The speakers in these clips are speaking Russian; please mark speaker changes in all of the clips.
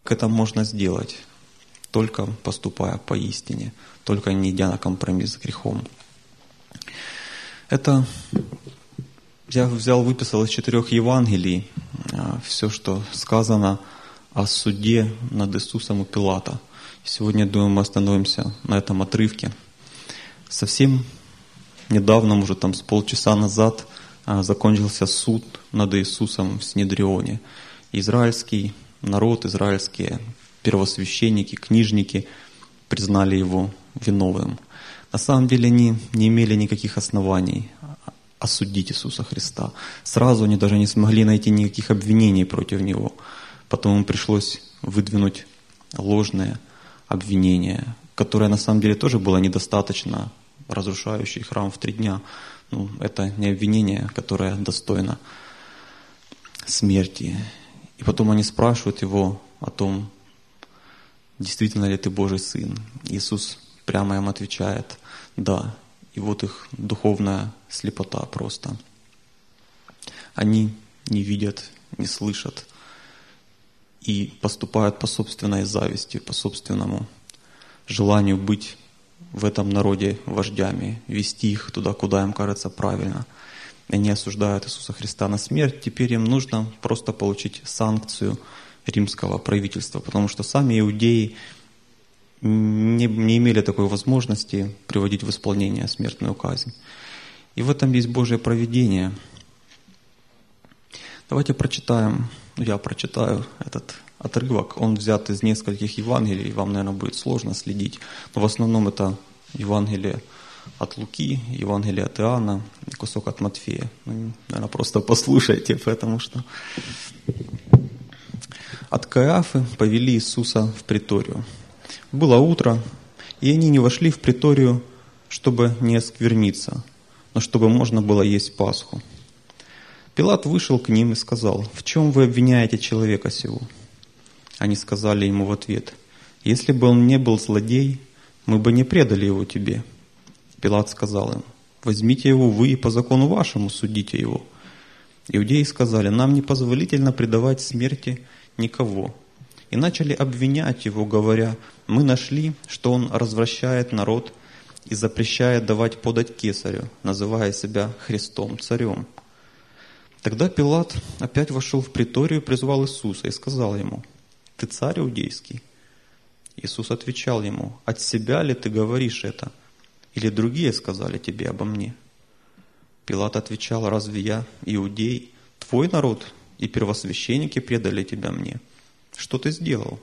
Speaker 1: как это можно сделать? Только поступая поистине, только не идя на компромисс с грехом. Это я выписал из 4 Евангелий все, что сказано о суде над Иисусом у Пилата. Сегодня, думаю, мы остановимся на этом отрывке. Совсем недавно, может, с полчаса назад, закончился суд над Иисусом в Синедрионе. Израильский народ, израильские первосвященники, книжники признали его виновным. На самом деле они не имели никаких оснований осудить Иисуса Христа. Сразу они даже не смогли найти никаких обвинений против Него. Потом им пришлось выдвинуть ложное обвинение, которое на самом деле тоже было недостаточно, разрушающий храм в 3 дня. Это не обвинение, которое достойно смерти. И потом они спрашивают Его о том, действительно ли Ты Божий Сын. Иисус прямо им отвечает: да. И вот их духовная слепота просто. Они не видят, не слышат и поступают по собственной зависти, по собственному желанию быть в этом народе вождями, вести их туда, куда им кажется правильно. Они осуждают Иисуса Христа на смерть. Теперь им нужно просто получить санкцию римского правительства, потому что сами иудеи не имели такой возможности приводить в исполнение смертную казнь. И в этом есть Божье провидение. Давайте прочитаем, я прочитаю этот отрывок. Он взят из нескольких Евангелий, вам, наверное, будет сложно следить. Но в основном это Евангелие от Луки, Евангелие от Иоанна и кусок от Матфея. Наверное, просто послушайте, потому что... От Каиафы повели Иисуса в приторию. Было утро, и они не вошли в приторию, чтобы не оскверниться, но чтобы можно было есть Пасху. Пилат вышел к ним и сказал: «В чем вы обвиняете человека сего?» Они сказали ему в ответ: «Если бы он не был злодей, мы бы не предали его тебе». Пилат сказал им: «Возьмите его вы и по закону вашему судите его». Иудеи сказали: «Нам непозволительно предавать смерти никого». И начали обвинять его, говоря: «Мы нашли, что он развращает народ и запрещает давать подать кесарю, называя себя Христом, царем». Тогда Пилат опять вошел в приторию, призвал Иисуса и сказал ему: «Ты царь иудейский?» Иисус отвечал ему: «От себя ли ты говоришь это? Или другие сказали тебе обо мне?» Пилат отвечал: «Разве я иудей, твой народ и первосвященники предали тебя мне? Что ты сделал?»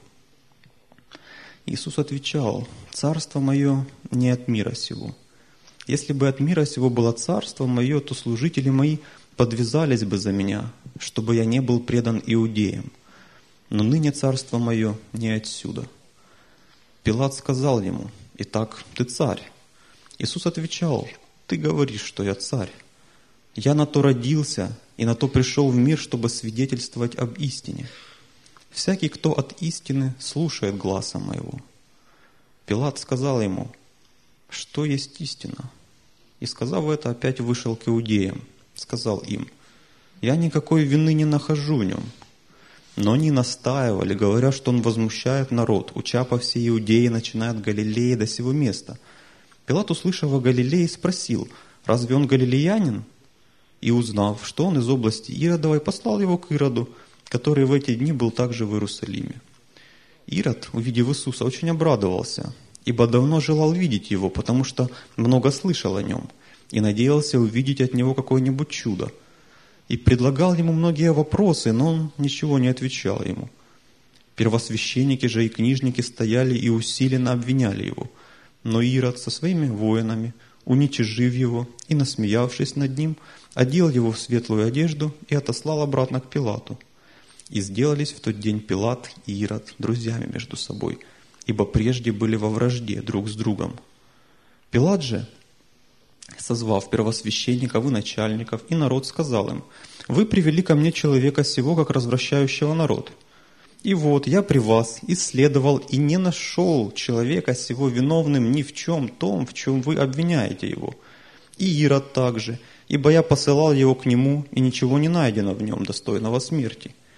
Speaker 1: Иисус отвечал: «Царство мое не от мира сего. Если бы от мира сего было царство мое, то служители мои подвязались бы за меня, чтобы я не был предан иудеям. Но ныне царство мое не отсюда». Пилат сказал ему: «Итак, ты царь?» Иисус отвечал: «Ты говоришь, что я царь. Я на то родился и на то пришел в мир, чтобы свидетельствовать об истине. Всякий, кто от истины, слушает гласа моего». Пилат сказал ему: «Что есть истина?» И, сказав это, опять вышел к иудеям. Сказал им: «Я никакой вины не нахожу в нем». Но они настаивали, говоря, что он возмущает народ, уча по всей Иудее, начиная от Галилеи до сего места. Пилат, услышав о Галилее, спросил: «Разве он галилеянин?» И, узнав, что он из области Иродовой, послал его к Ироду, который в эти дни был также в Иерусалиме. Ирод, увидев Иисуса, очень обрадовался, ибо давно желал видеть его, потому что много слышал о нем, и надеялся увидеть от него какое-нибудь чудо. И предлагал ему многие вопросы, но он ничего не отвечал ему. Первосвященники же и книжники стояли и усиленно обвиняли его. Но Ирод со своими воинами, уничижив его и насмеявшись над ним, одел его в светлую одежду и отослал обратно к Пилату. И сделались в тот день Пилат и Ирод друзьями между собой, ибо прежде были во вражде друг с другом. Пилат же, созвав первосвященников и начальников и народ, сказал им: «Вы привели ко мне человека сего, как развращающего народ. И вот я при вас исследовал и не нашел человека сего виновным ни в чем том, в чем вы обвиняете его. И Ирод также, ибо я посылал его к нему, и ничего не найдено в нем достойного смерти.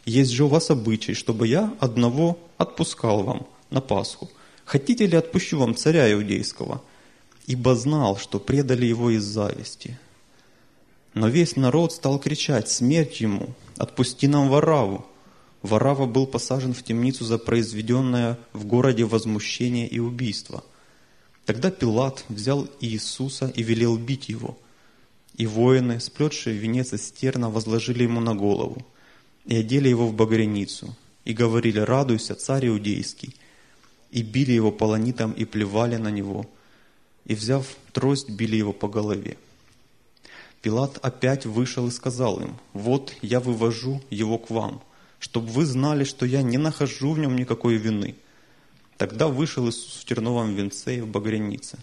Speaker 1: Есть же у вас обычай, чтобы я одного отпускал вам на Пасху. Хотите ли, отпущу вам царя иудейского? Ибо знал, что предали его из зависти. Но весь народ стал кричать: смерть ему, отпусти нам Варавву. Варавва был посажен в темницу за произведенное в городе возмущение и убийство. Тогда Пилат взял Иисуса и велел бить его. И воины, сплетшие венец из терна, возложили ему на голову и одели его в багряницу, и говорили: радуйся, царь иудейский. И били его полонитом и плевали на него, и, взяв трость, били его по голове. Пилат опять вышел и сказал им: вот я вывожу его к вам, чтобы вы знали, что я не нахожу в нем никакой вины. Тогда вышел Иисус в терновом венце и в багрянице.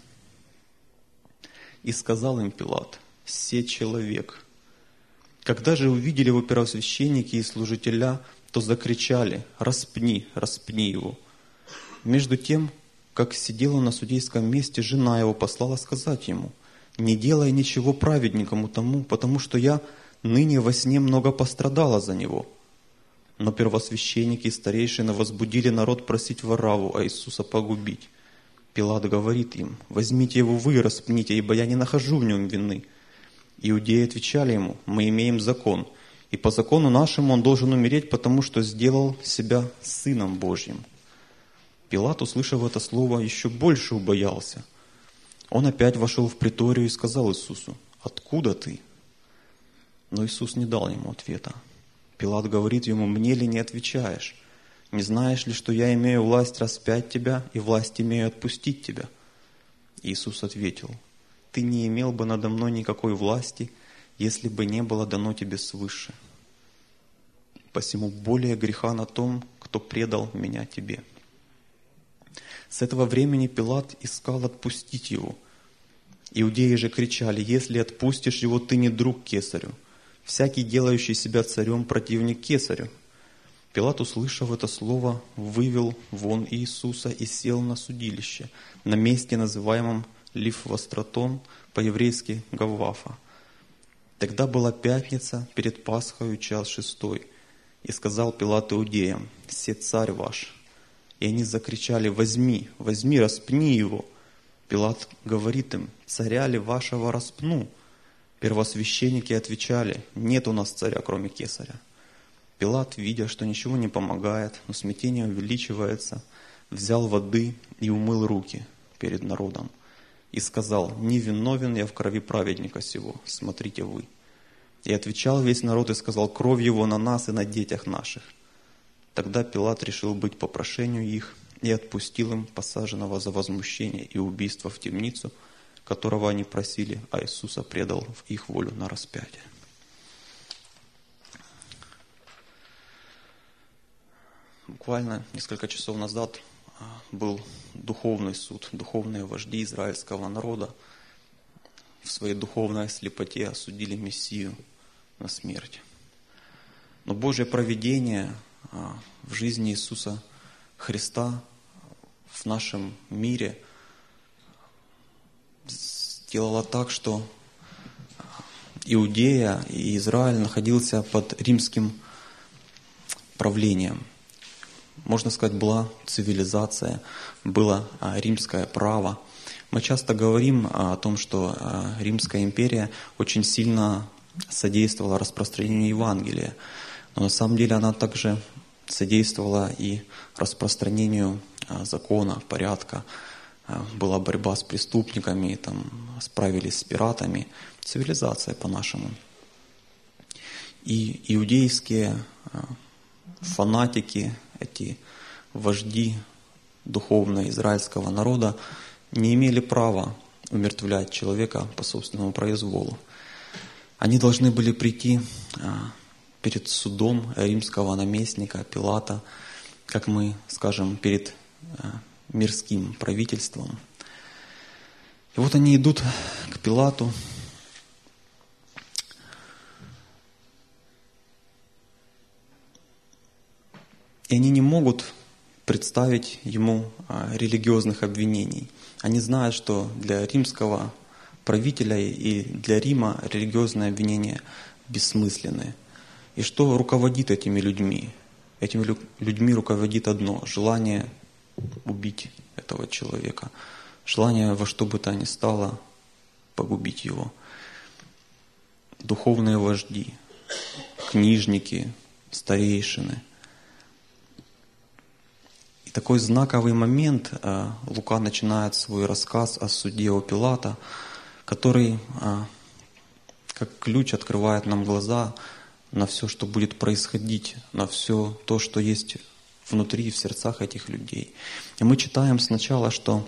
Speaker 1: И сказал им Пилат: се человек. Когда же увидели его первосвященники и служителя, то закричали: распни, распни его. Между тем, как сидела на судейском месте, жена его послала сказать ему: не делай ничего праведникому тому, потому что я ныне во сне много пострадала за него. Но первосвященники и старейшины возбудили народ просить Варавву, а Иисуса погубить. Пилат говорит им: возьмите его вы и распните, ибо я не нахожу в нем вины. Иудеи отвечали ему: мы имеем закон, и по закону нашему он должен умереть, потому что сделал себя Сыном Божьим. Пилат, услышав это слово, еще больше убоялся. Он опять вошел в приторию и сказал Иисусу: откуда ты? Но Иисус не дал ему ответа. Пилат говорит ему: мне ли не отвечаешь? Не знаешь ли, что я имею власть распять тебя и власть имею отпустить тебя? Иисус ответил: ты не имел бы надо мной никакой власти, если бы не было дано тебе свыше. Посему более греха на том, кто предал меня тебе. С этого времени Пилат искал отпустить его. Иудеи же кричали: если отпустишь его, ты не друг кесарю. Всякий, делающий себя царем, противник кесарю. Пилат, услышав это слово, вывел вон Иисуса и сел на судилище, на месте, называемом Лифвостратон, по-еврейски Гаввафа. Тогда была пятница перед Пасхою, час 6. И сказал Пилат иудеям: се царь ваш. И они закричали: возьми, возьми, распни его. Пилат говорит им: царя ли вашего распну? Первосвященники отвечали: нет у нас царя, кроме кесаря. Пилат, видя, что ничего не помогает, но смятение увеличивается, взял воды и умыл руки перед народом. И сказал: не виновен я в крови праведника сего, смотрите вы. И отвечал весь народ и сказал: кровь его на нас и на детях наших. Тогда Пилат решил быть по прошению их и отпустил им посаженного за возмущение и убийство в темницу, которого они просили, а Иисуса предал в их волю на распятие. Буквально несколько часов назад был духовный суд. Духовные вожди израильского народа в своей духовной слепоте осудили Мессию на смерть. Но Божье провидение в жизни Иисуса Христа в нашем мире сделало так, что Иудея и Израиль находился под римским правлением. Можно сказать, была цивилизация, было римское право. Мы часто говорим о том, что Римская империя очень сильно содействовала распространению Евангелия. Но на самом деле она также содействовала и распространению закона, порядка. Была борьба с преступниками, там, справились с пиратами. Цивилизация по-нашему. И иудейские фанатики, эти вожди духовного израильского народа не имели права умертвлять человека по собственному произволу. Они должны были прийти перед судом римского наместника Пилата, как мы скажем, перед мирским правительством. И вот они идут к Пилату. И они не могут представить ему религиозных обвинений. Они знают, что для римского правителя и для Рима религиозные обвинения бессмысленны. И что руководит этими людьми? Этими людьми руководит одно — желание убить этого человека. Желание во что бы то ни стало погубить его. Духовные вожди, книжники, старейшины. И такой знаковый момент Лука начинает свой рассказ о суде у Пилата, который как ключ открывает нам глаза на все, что будет происходить, на все то, что есть внутри, в сердцах этих людей. И мы читаем сначала, что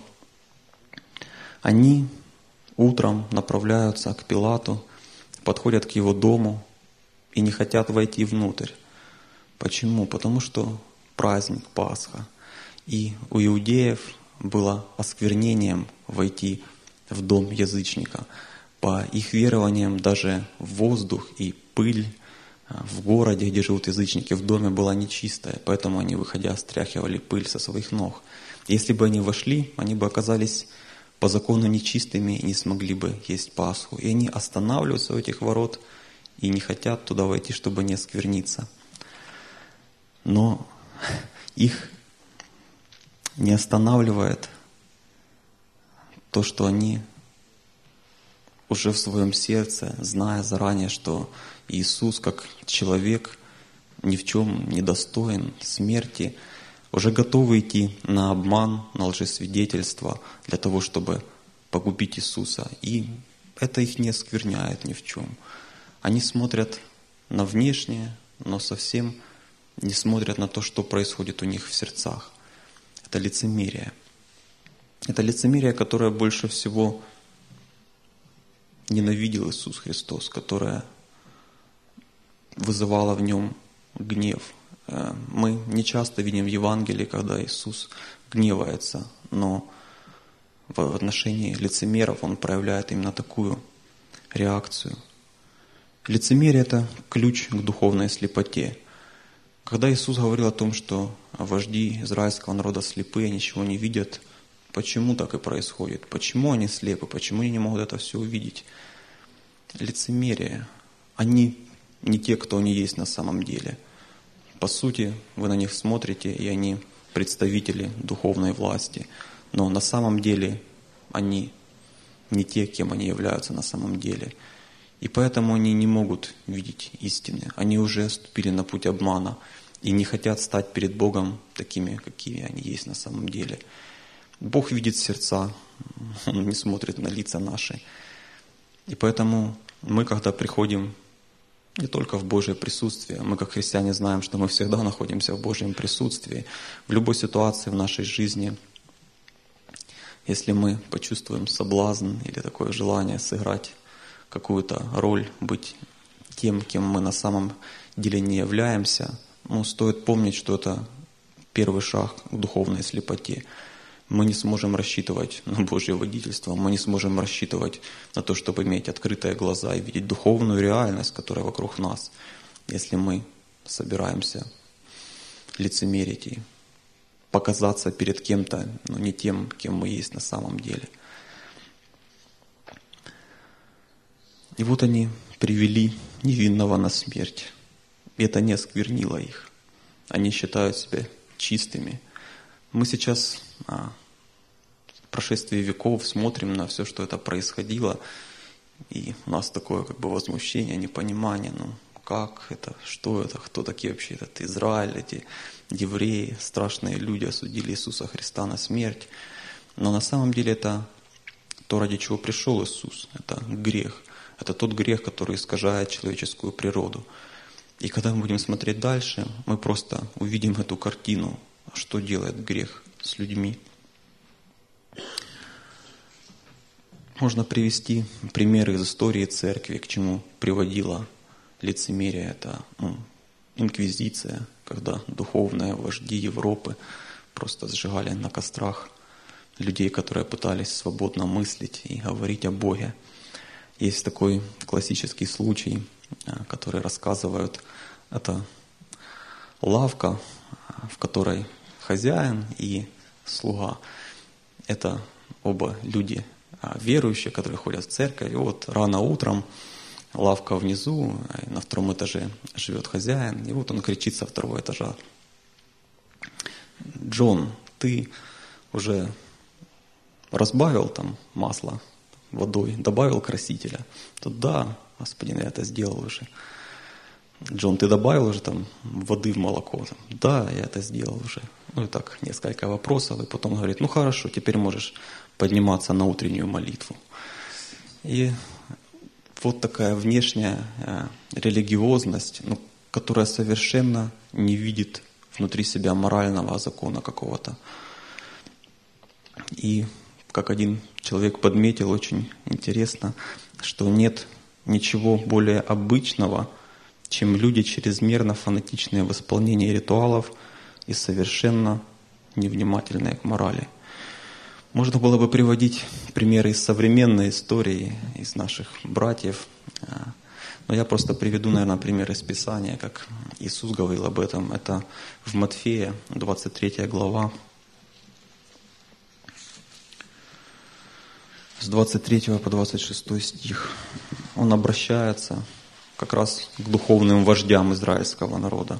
Speaker 1: они утром направляются к Пилату, подходят к его дому и не хотят войти внутрь. Почему? Потому что праздник Пасха. И у иудеев было осквернением войти в дом язычника. По их верованиям даже воздух и пыль в городе, где живут язычники, в доме была нечистая, поэтому они, выходя, стряхивали пыль со своих ног. Если бы они вошли, они бы оказались по закону нечистыми и не смогли бы есть Пасху. И они останавливаются у этих ворот и не хотят туда войти, чтобы не оскверниться. Но их не останавливает то, что они уже в своем сердце, зная заранее, что Иисус, как человек, ни в чем не достоин смерти, уже готовы идти на обман, на лжесвидетельство для того, чтобы погубить Иисуса. И это их не оскверняет ни в чем. Они смотрят на внешнее, но совсем не смотрят на то, что происходит у них в сердцах. Это лицемерие. Это лицемерие, которое больше всего ненавидел Иисус Христос, которое вызывало в нем гнев. Мы не часто видим в Евангелии, когда Иисус гневается, но в отношении лицемеров Он проявляет именно такую реакцию. Лицемерие — это ключ к духовной слепоте. Когда Иисус говорил о том, что вожди израильского народа слепые, ничего не видят, почему так и происходит? Почему они слепы? Почему они не могут это все увидеть? Лицемерие. Они не те, кто они есть на самом деле. По сути, вы на них смотрите, и они представители духовной власти. Но на самом деле они не те, кем они являются на самом деле. И поэтому они не могут видеть истины. Они уже ступили на путь обмана и не хотят стать перед Богом такими, какими они есть на самом деле. Бог видит сердца, Он не смотрит на лица наши. И поэтому мы, когда приходим не только в Божье присутствие, мы, как христиане, знаем, что мы всегда находимся в Божьем присутствии, в любой ситуации в нашей жизни. Если мы почувствуем соблазн или такое желание сыграть какую-то роль, быть тем, кем мы на самом деле не являемся, стоит помнить, что это первый шаг к духовной слепоте. Мы не сможем рассчитывать на Божье водительство, мы не сможем рассчитывать на то, чтобы иметь открытые глаза и видеть духовную реальность, которая вокруг нас, если мы собираемся лицемерить и показаться перед кем-то, но не тем, кем мы есть на самом деле. И вот они привели невинного на смерть. И это не осквернило их. Они считают себя чистыми. Мы сейчас в прошествии веков смотрим на все, что это происходило, и у нас такое возмущение, непонимание, как это, что это, кто такие вообще этот Израиль, эти евреи, страшные люди осудили Иисуса Христа на смерть. Но на самом деле это то, ради чего пришел Иисус, это грех. Это тот грех, который искажает человеческую природу. И когда мы будем смотреть дальше, мы просто увидим эту картину, что делает грех с людьми. Можно привести примеры из истории церкви, к чему приводило лицемерие. Это инквизиция, когда духовные вожди Европы просто сжигали на кострах людей, которые пытались свободно мыслить и говорить о Боге. Есть такой классический случай, который рассказывают. Это лавка, в которой хозяин и слуга. Это оба люди верующие, которые ходят в церковь. И вот рано утром лавка внизу, на втором этаже живет хозяин, и вот он кричит со второго этажа: «Джон, ты уже разбавил там масло водой, добавил красителя?» Тот: «Да, господин, я это сделал уже». «Джон, ты добавил уже там воды в молоко?» «Да, я это сделал уже». Ну и так несколько вопросов, и потом говорит: «Ну хорошо, теперь можешь подниматься на утреннюю молитву». И вот такая внешняя религиозность, которая совершенно не видит внутри себя морального закона какого-то. И как один человек подметил очень интересно, что нет ничего более обычного, чем люди, чрезмерно фанатичные в исполнении ритуалов и совершенно невнимательные к морали. Можно было бы приводить примеры из современной истории, из наших братьев, но я просто приведу, наверное, пример из Писания, как Иисус говорил об этом. Это в Матфея, 23 глава, с 23 по 26 стих. Он обращается как раз к духовным вождям израильского народа.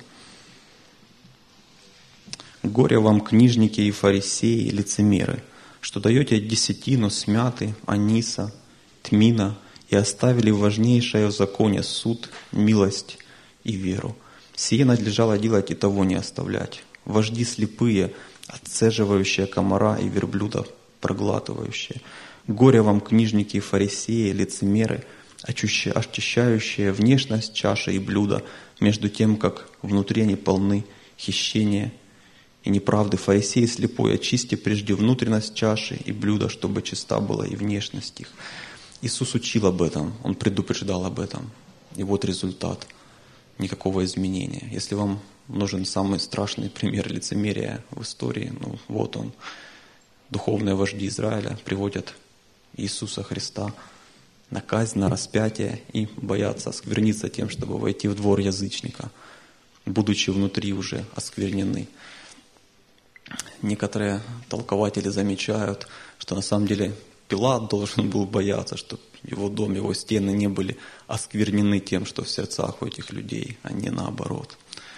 Speaker 1: «Горе вам, книжники и фарисеи, лицемеры, что даете десятину с мяты, аниса, тмина и оставили важнейшее в законе суд, милость и веру. Сие надлежало делать и того не оставлять. Вожди слепые, отцеживающие комара и верблюда проглатывающие. Горе вам, книжники и фарисеи, лицемеры, очищающие внешность чаши и блюда, между тем, как внутри они полны хищения и неправды. Фарисеи слепой, очисти прежде внутренность чаши и блюда, чтобы чиста была и внешность их». Иисус учил об этом, Он предупреждал об этом. И вот результат. Никакого изменения. Если вам нужен самый страшный пример лицемерия в истории, вот он. Духовные вожди Израиля приводят Иисуса Христа на казнь, на распятие и боятся оскверниться тем, чтобы войти в двор язычника, будучи внутри уже осквернены. Некоторые толкователи замечают, что на самом деле Пилат должен был бояться, чтобы его дом, его стены не были осквернены тем, что в сердцах у этих людей, а не наоборот.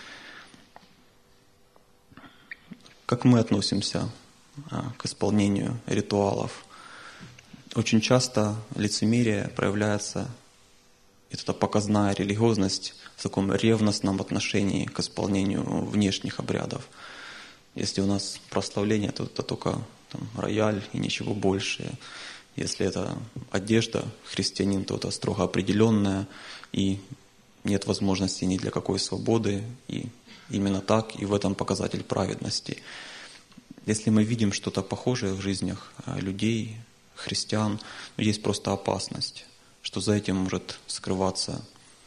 Speaker 1: Как мы относимся к исполнению ритуалов? Очень часто лицемерие проявляется, это показная религиозность в таком ревностном отношении к исполнению внешних обрядов. Если у нас прославление, то это только рояль и ничего больше. Если это одежда христианин, то это строго определенная, и нет возможности ни для какой свободы, и именно так, и в этом показатель праведности. Если мы видим что-то похожее в жизнях людей, христиан, есть просто опасность, что за этим может скрываться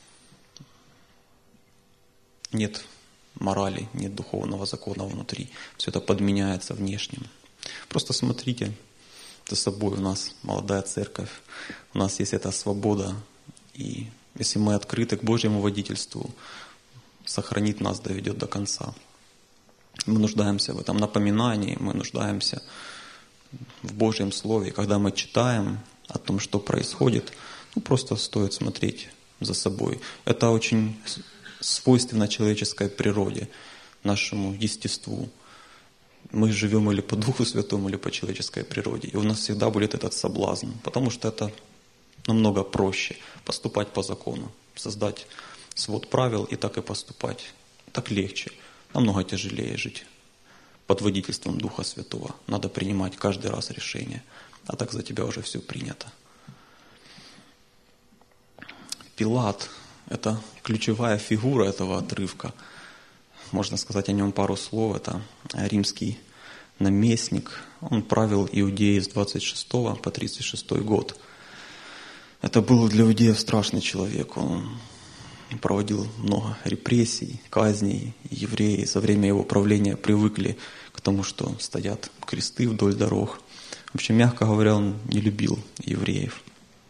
Speaker 1: нет морали, нет духовного закона внутри. Все это подменяется внешним. Просто смотрите за собой. У нас молодая церковь, у нас есть эта свобода. И если мы открыты к Божьему водительству, сохранит нас, доведет до конца. Мы нуждаемся в этом напоминании, мы нуждаемся в Божьем Слове. Когда мы читаем о том, что происходит, просто стоит смотреть за собой. Это очень свойственно человеческой природе, нашему естеству. Мы живем или по Духу Святому, или по человеческой природе. И у нас всегда будет этот соблазн, потому что это намного проще поступать по закону, создать свод правил и так и поступать. Так легче. Намного тяжелее жить под водительством Духа Святого. Надо принимать каждый раз решение, а так за тебя уже все принято. Пилат – это ключевая фигура этого отрывка. Можно сказать о нем пару слов. Это римский наместник. Он правил Иудеей с 26 по 36 год. Это был для иудеев страшный человек. Он проводил много репрессий, казней. Евреи за время его правления привыкли к тому, что стоят кресты вдоль дорог. Вообще, мягко говоря, он не любил евреев.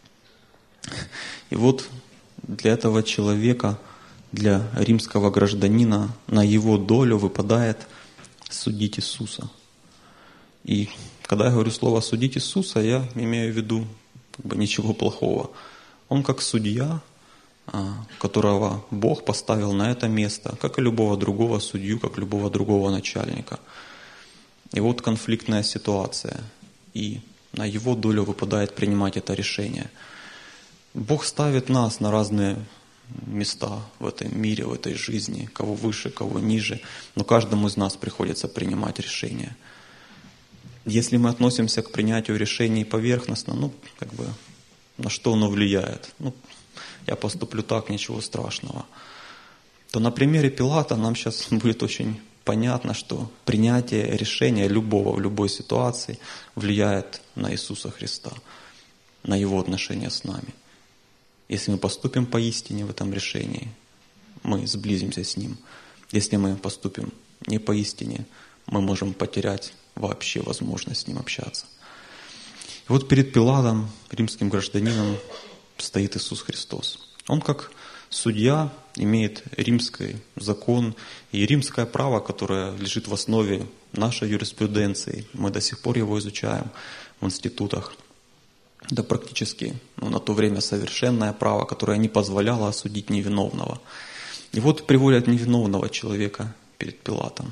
Speaker 1: И вот для этого человека, для римского гражданина, на его долю выпадает судить Иисуса. И когда я говорю слово «судить Иисуса», я имею в виду ничего плохого. Он как судья которого Бог поставил на это место, как и любого другого судью, как любого другого начальника. И вот конфликтная ситуация, и на его долю выпадает принимать это решение. Бог ставит нас на разные места в этом мире, в этой жизни, кого выше, кого ниже, но каждому из нас приходится принимать решение. Если мы относимся к принятию решений поверхностно, на что оно влияет? Я поступлю так, ничего страшного. То на примере Пилата нам сейчас будет очень понятно, что принятие решения любого в любой ситуации влияет на Иисуса Христа, на Его отношения с нами. Если мы поступим поистине в этом решении, мы сблизимся с Ним. Если мы поступим не поистине, мы можем потерять вообще возможность с Ним общаться. И вот перед Пилатом, римским гражданином, стоит Иисус Христос. Он как судья имеет римский закон и римское право, которое лежит в основе нашей юриспруденции. Мы до сих пор его изучаем в институтах. Да практически на то время совершенное право, которое не позволяло осудить невиновного. И вот приводят невиновного человека перед Пилатом.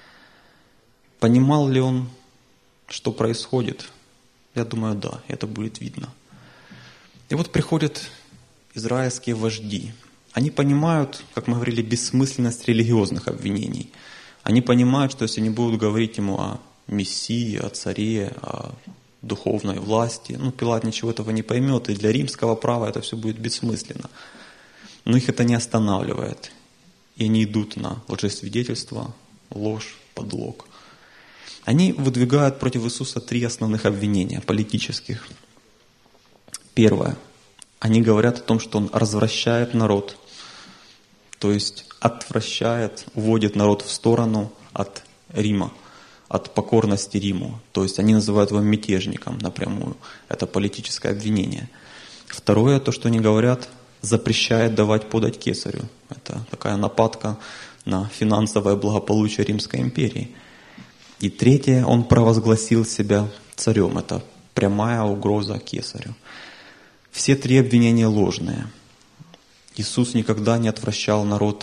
Speaker 1: Понимал ли он, что происходит? Я думаю, да, это будет видно. И вот приходят израильские вожди. Они понимают, как мы говорили, бессмысленность религиозных обвинений. Они понимают, что если они будут говорить ему о Мессии, о царе, о духовной власти, Пилат ничего этого не поймет, и для римского права это все будет бессмысленно. Но их это не останавливает. И они идут на лжесвидетельство, ложь, подлог. Они выдвигают против Иисуса 3 основных обвинения политических. Первое. Они говорят о том, что Он развращает народ, то есть отвращает, уводит народ в сторону от Рима, от покорности Риму. То есть они называют его мятежником напрямую. Это политическое обвинение. Второе, то, что они говорят, запрещает давать подать кесарю. Это такая нападка на финансовое благополучие Римской империи. И третье, он провозгласил себя царем. Это прямая угроза кесарю. Все 3 обвинения ложные. Иисус никогда не отвращал народ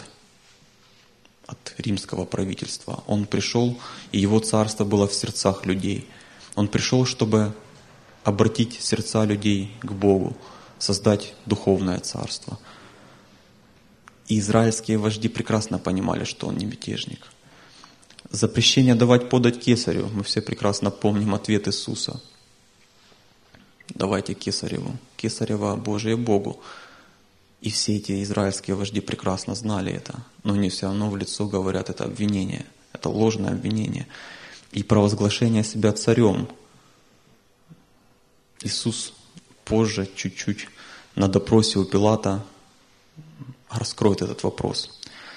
Speaker 1: от римского правительства. Он пришел, и Его царство было в сердцах людей. Он пришел, чтобы обратить сердца людей к Богу, создать духовное царство. И израильские вожди прекрасно понимали, что Он не мятежник. Запрещение давать подать кесарю. Мы все прекрасно помним ответ Иисуса. Давайте кесареву. Кесарева Божие Богу. И все эти израильские вожди прекрасно знали это. Но они все равно в лицо говорят это обвинение. Это ложное обвинение. И провозглашение себя царем. Иисус позже, чуть-чуть, на допросе у Пилата раскроет этот вопрос.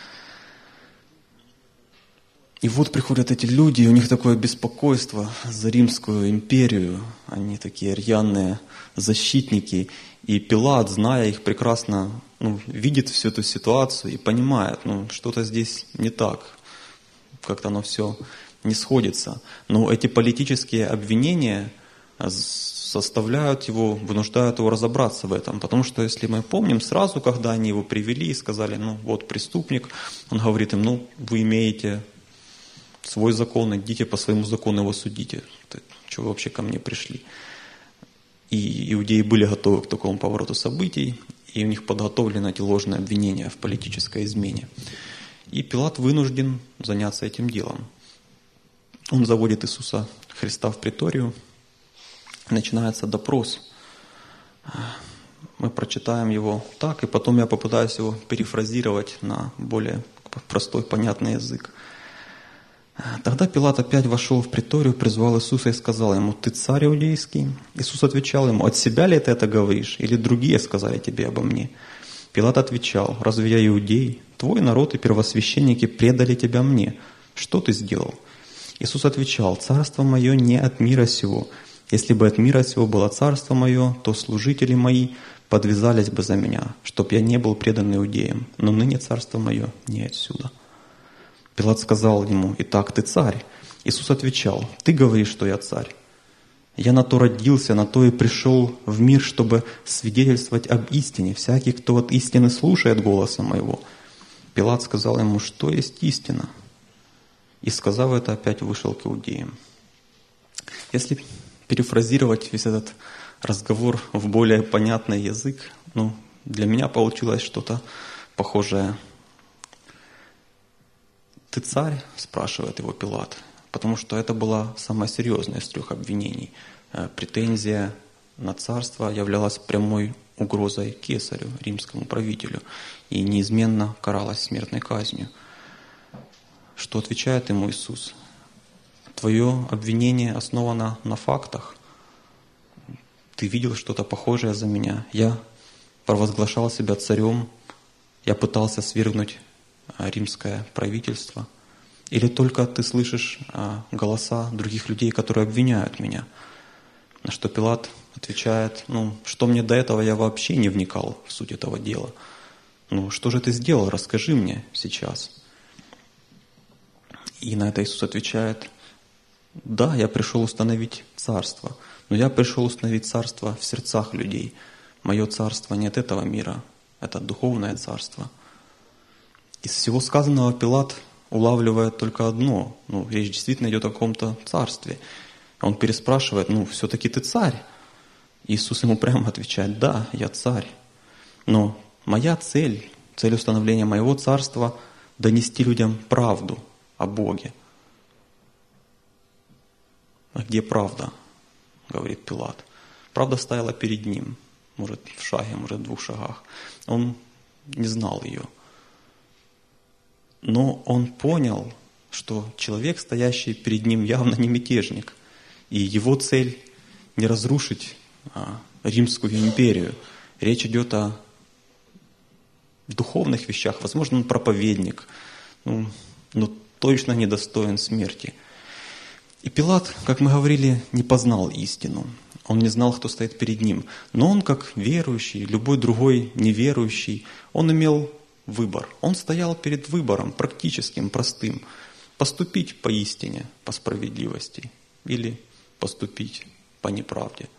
Speaker 1: И вот приходят эти люди, и у них такое беспокойство за Римскую империю. Они такие рьяные защитники. И Пилат, зная их прекрасно, видит всю эту ситуацию и понимает, что-то здесь не так. Как-то оно все не сходится. Но эти политические обвинения заставляют его, вынуждают его разобраться в этом. Потому что, если мы помним, сразу, когда они его привели и сказали, вот преступник, он говорит им, вы имеете свой закон, идите по своему закону его судите. Чего вы вообще ко мне пришли? И иудеи были готовы к такому повороту событий, и у них подготовлены эти ложные обвинения в политической измене. И Пилат вынужден заняться этим делом. Он заводит Иисуса Христа в приторию, начинается допрос. Мы прочитаем его так, и потом я попытаюсь его перефразировать на более простой, понятный язык. Тогда Пилат опять вошел в приторию, призвал Иисуса и сказал ему: «Ты царь иудейский?» Иисус отвечал ему: «От себя ли ты это говоришь, или другие сказали тебе обо мне?» Пилат отвечал: «Разве я иудей? Твой народ и первосвященники предали тебя мне. Что ты сделал?» Иисус отвечал: «Царство мое не от мира сего. Если бы от мира сего было царство мое, то служители мои подвязались бы за меня, чтоб я не был предан иудеям. Но ныне царство мое не отсюда». Пилат сказал ему: «Итак, ты царь?» Иисус отвечал: «Ты говоришь, что я царь. Я на то родился, на то и пришел в мир, чтобы свидетельствовать об истине. Всякий, кто от истины слушает голоса моего». Пилат сказал ему: «Что есть истина?» И, сказав это, опять вышел к иудеям. Если перефразировать весь этот разговор в более понятный язык, для меня получилось что-то похожее. «Ты царь?» – спрашивает его Пилат, потому что это была самая серьезная из 3 обвинений. Претензия на царство являлась прямой угрозой кесарю, римскому правителю, и неизменно каралась смертной казнью. Что отвечает ему Иисус? «Твое обвинение основано на фактах. Ты видел что-то похожее за меня. Я провозглашал себя царем, я пытался свергнуть римское правительство. Или только ты слышишь голоса других людей, которые обвиняют меня?» На что Пилат отвечает: что мне до этого, я вообще не вникал в суть этого дела. Что же ты сделал? Расскажи мне сейчас. И на это Иисус отвечает: да, я пришел установить царство, но я пришел установить царство в сердцах людей. Мое царство не от этого мира, это духовное царство. Из всего сказанного Пилат улавливает только одно. Речь действительно идет о каком-то царстве. Он переспрашивает: все-таки ты царь? Иисус ему прямо отвечает: да, я царь. Но моя цель установления моего царства — донести людям правду о Боге. А где правда? Говорит Пилат. Правда стояла перед ним, может, в шаге, может, в 2 шагах. Он не знал ее. Но он понял, что человек, стоящий перед ним, явно не мятежник. И его цель не разрушить Римскую империю. Речь идет о духовных вещах. Возможно, он проповедник, но точно недостоин смерти. И Пилат, как мы говорили, не познал истину. Он не знал, кто стоит перед ним. Но он, как верующий, любой другой неверующий, он имел выбор. Он стоял перед выбором практическим, простым. Поступить по истине, по справедливости или поступить по неправде.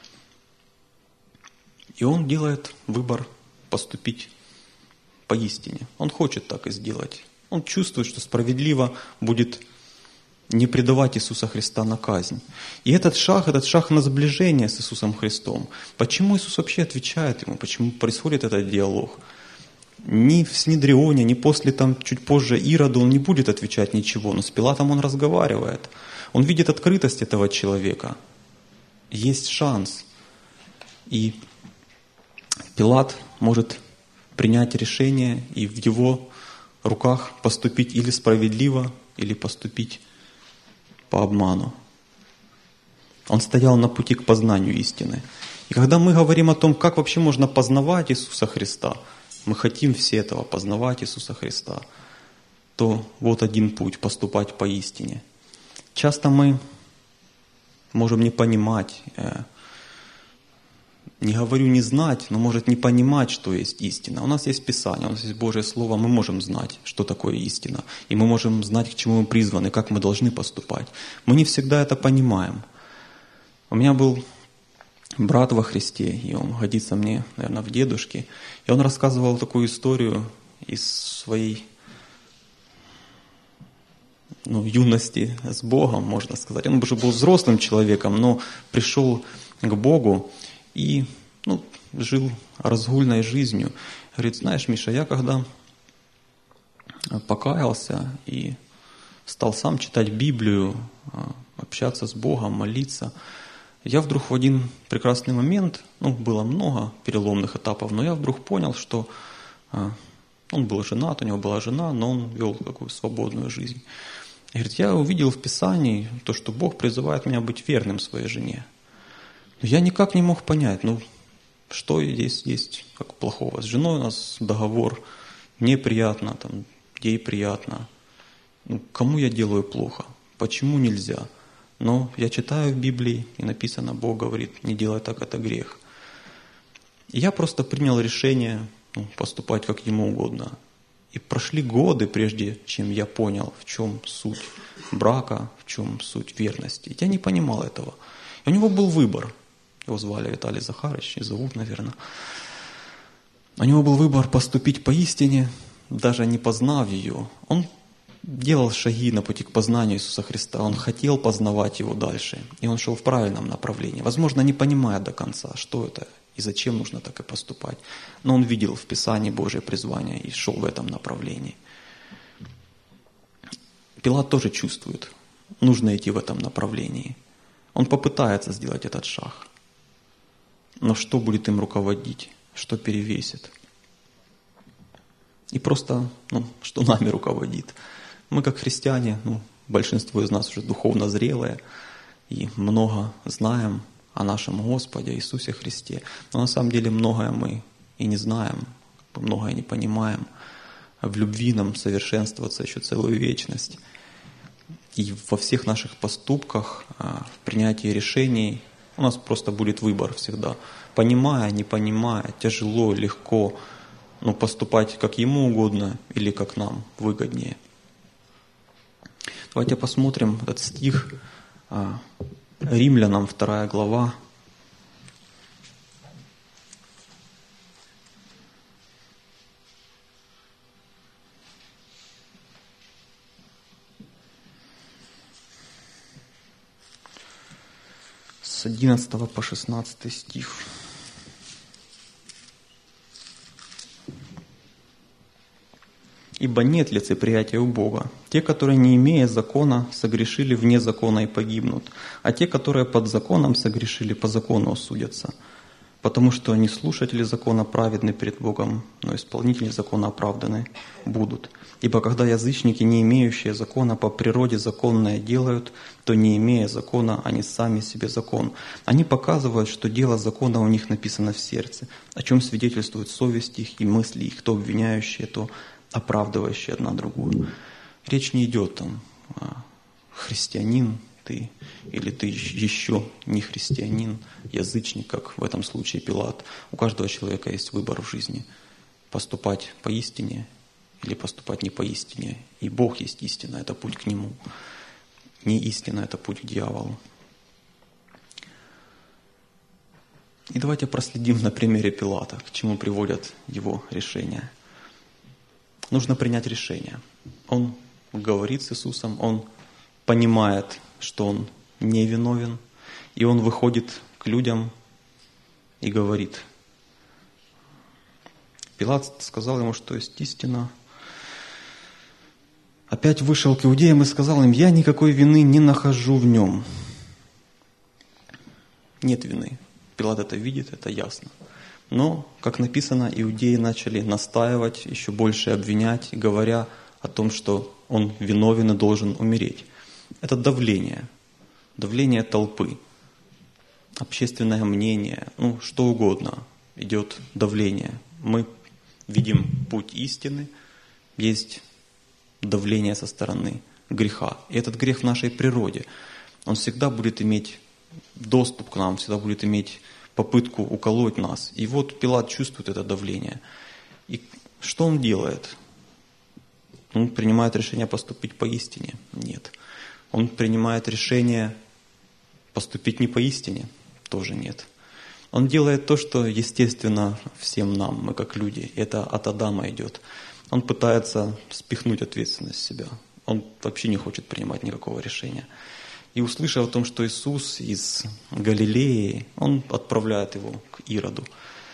Speaker 1: И он делает выбор поступить по истине. Он хочет так и сделать. Он чувствует, что справедливо будет не предавать Иисуса Христа на казнь. И этот шаг на сближение с Иисусом Христом. Почему Иисус вообще отвечает ему? Почему происходит этот диалог? Ни в Синедрионе, ни после, чуть позже Ироду он не будет отвечать ничего, но с Пилатом он разговаривает. Он видит открытость этого человека. Есть шанс. И Пилат может принять решение, и в его руках поступить или справедливо, или поступить по обману. Он стоял на пути к познанию истины. И когда мы говорим о том, как вообще можно познавать Иисуса Христа, мы хотим все этого, познавать Иисуса Христа, то вот один путь — поступать по истине. Часто мы можем не понимать, не говорю не знать, но может не понимать, что есть истина. У нас есть Писание, у нас есть Божье Слово, мы можем знать, что такое истина. И мы можем знать, к чему мы призваны, как мы должны поступать. Мы не всегда это понимаем. У меня был брат во Христе, и он годится мне, наверное, в дедушке. И он рассказывал такую историю из своей юности с Богом, можно сказать. Он уже был взрослым человеком, но пришел к Богу и жил разгульной жизнью. Говорит: знаешь, Миша, я когда покаялся и стал сам читать Библию, общаться с Богом, молиться, я вдруг в один прекрасный момент, было много переломных этапов, но я вдруг понял, что он был женат, у него была жена, но он вел такую свободную жизнь. И говорит: я увидел в Писании то, что Бог призывает меня быть верным своей жене. Но я никак не мог понять, что здесь есть как плохого. С женой у нас договор, мне приятно, ей приятно. Кому я делаю плохо? Почему нельзя? Но я читаю в Библии, и написано, Бог говорит: не делай так, это грех. И я просто принял решение поступать как ему угодно. И прошли годы, прежде чем я понял, в чем суть брака, в чем суть верности. Я не понимал этого. И у него был выбор. Его звали Виталий Захарович, и зовут, наверное. У него был выбор поступить по истине, даже не познав ее. Он делал шаги на пути к познанию Иисуса Христа. Он хотел познавать Его дальше. И он шел в правильном направлении. Возможно, не понимая до конца, что это и зачем нужно так и поступать. Но он видел в Писании Божие призвание и шел в этом направлении. Пилат тоже чувствует, нужно идти в этом направлении. Он попытается сделать этот шаг. Но что будет им руководить? Что перевесит? И просто, что нами руководит? Мы, как христиане, большинство из нас уже духовно зрелые и много знаем о нашем Господе Иисусе Христе. Но на самом деле многое мы и не знаем, многое не понимаем. В любви нам совершенствоваться еще целую вечность. И во всех наших поступках, в принятии решений у нас просто будет выбор всегда. Понимая, не понимая, тяжело, легко, поступать как Ему угодно или как нам выгоднее. Давайте посмотрим этот стих Римлянам, 2 глава. С 11 по 16 стих. «Ибо нет лицеприятия у Бога. Те, которые, не имея закона, согрешили вне закона и погибнут, а те, которые под законом согрешили, по закону осудятся. Потому что не слушатели закона праведны перед Богом, но исполнители закона оправданы будут. Ибо когда язычники, не имеющие закона, по природе законное делают, то, не имея закона, они сами себе закон. Они показывают, что дело закона у них написано в сердце, о чем свидетельствует совесть их и мысли их, то обвиняющие, то оправдывающие одна другую». Речь не идет там христианин ты, или ты еще не христианин, язычник, как в этом случае Пилат. У каждого человека есть выбор в жизни. Поступать по истине или поступать не по истине. И Бог есть истина, это путь к Нему. Не истина, это путь к дьяволу. И давайте проследим на примере Пилата, к чему приводят его решения. Нужно принять решение. Он говорит с Иисусом, он понимает, что он невиновен, и он выходит к людям и говорит. Пилат сказал ему, что есть истина. Опять вышел к иудеям и сказал им: «Я никакой вины не нахожу в нем». Нет вины. Пилат это видит, это ясно. Но, как написано, иудеи начали настаивать, еще больше обвинять, говоря о том, что он виновен и должен умереть. Это давление толпы, общественное мнение, что угодно, идет давление. Мы видим путь истины, есть давление со стороны греха. И этот грех в нашей природе. Он всегда будет иметь доступ к нам, всегда будет иметь попытку уколоть нас. И вот Пилат чувствует это давление. И что он делает? Он принимает решение поступить по истине? Нет. Он принимает решение поступить не по истине? Тоже нет. Он делает то, что естественно всем нам, мы как люди. Это от Адама идет. Он пытается спихнуть ответственность с себя. Он вообще не хочет принимать никакого решения. И услышав о том, что Иисус из Галилеи, он отправляет его к Ироду.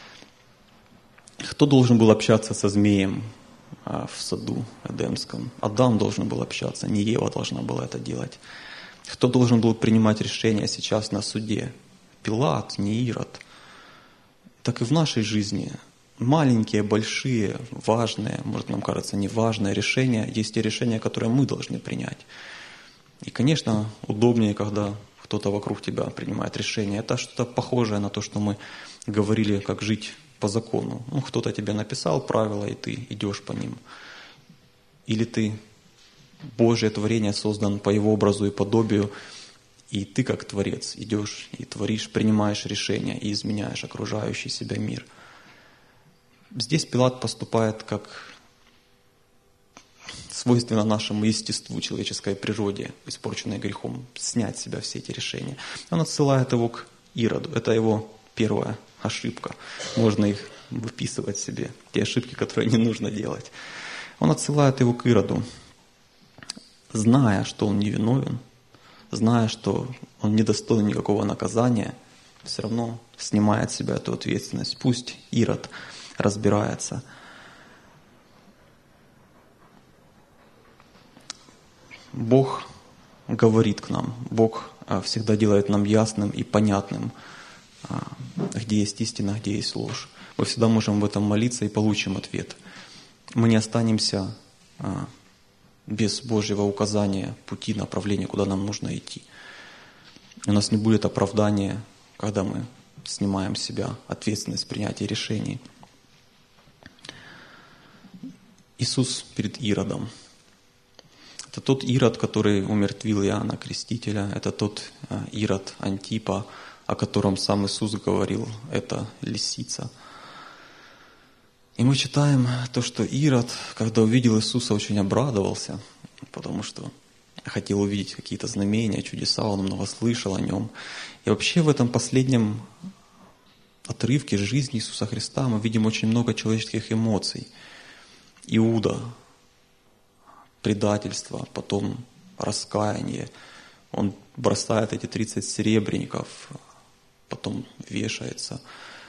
Speaker 1: Кто должен был общаться со змеем в саду Эдемском? Адам должен был общаться, не Ева должна была это делать. Кто должен был принимать решения сейчас на суде? Пилат, не Ирод. Так и в нашей жизни маленькие, большие, важные, может, нам кажется, неважные решения, есть те решения, которые мы должны принять. И, конечно, удобнее, когда кто-то вокруг тебя принимает решение. Это что-то похожее на то, что мы говорили, как жить по закону. Кто-то тебе написал правила, и ты идешь по ним. Или ты Божье творение, создан по Его образу и подобию, и ты как Творец идешь и творишь, принимаешь решения и изменяешь окружающий себя мир. Здесь Пилат поступает как свойственно нашему естеству, человеческой природе, испорченной грехом, снять с себя все эти решения. Он отсылает его к Ироду. Это его первая ошибка. Можно их выписывать себе, те ошибки, которые не нужно делать. Он отсылает его к Ироду, зная, что он невиновен, зная, что он не достоин никакого наказания, все равно снимает с себя эту ответственность. Пусть Ирод разбирается. Бог говорит к нам, Бог всегда делает нам ясным и понятным, где есть истина, где есть ложь. Мы всегда можем в этом молиться и получим ответ. Мы не останемся без Божьего указания пути, направления, куда нам нужно идти. У нас не будет оправдания, когда мы снимаем с себя ответственность принятия решений. Иисус перед Иродом. Это тот Ирод, который умертвил Иоанна Крестителя. Это тот Ирод Антипа, о котором сам Иисус говорил, это лисица. И мы читаем то, что Ирод, когда увидел Иисуса, очень обрадовался, потому что хотел увидеть какие-то знамения, чудеса, он много слышал о нем. И вообще в этом последнем отрывке жизни Иисуса Христа мы видим очень много человеческих эмоций. Иуда, предательство, потом раскаяние. Он бросает эти 30 серебряников, потом вешается.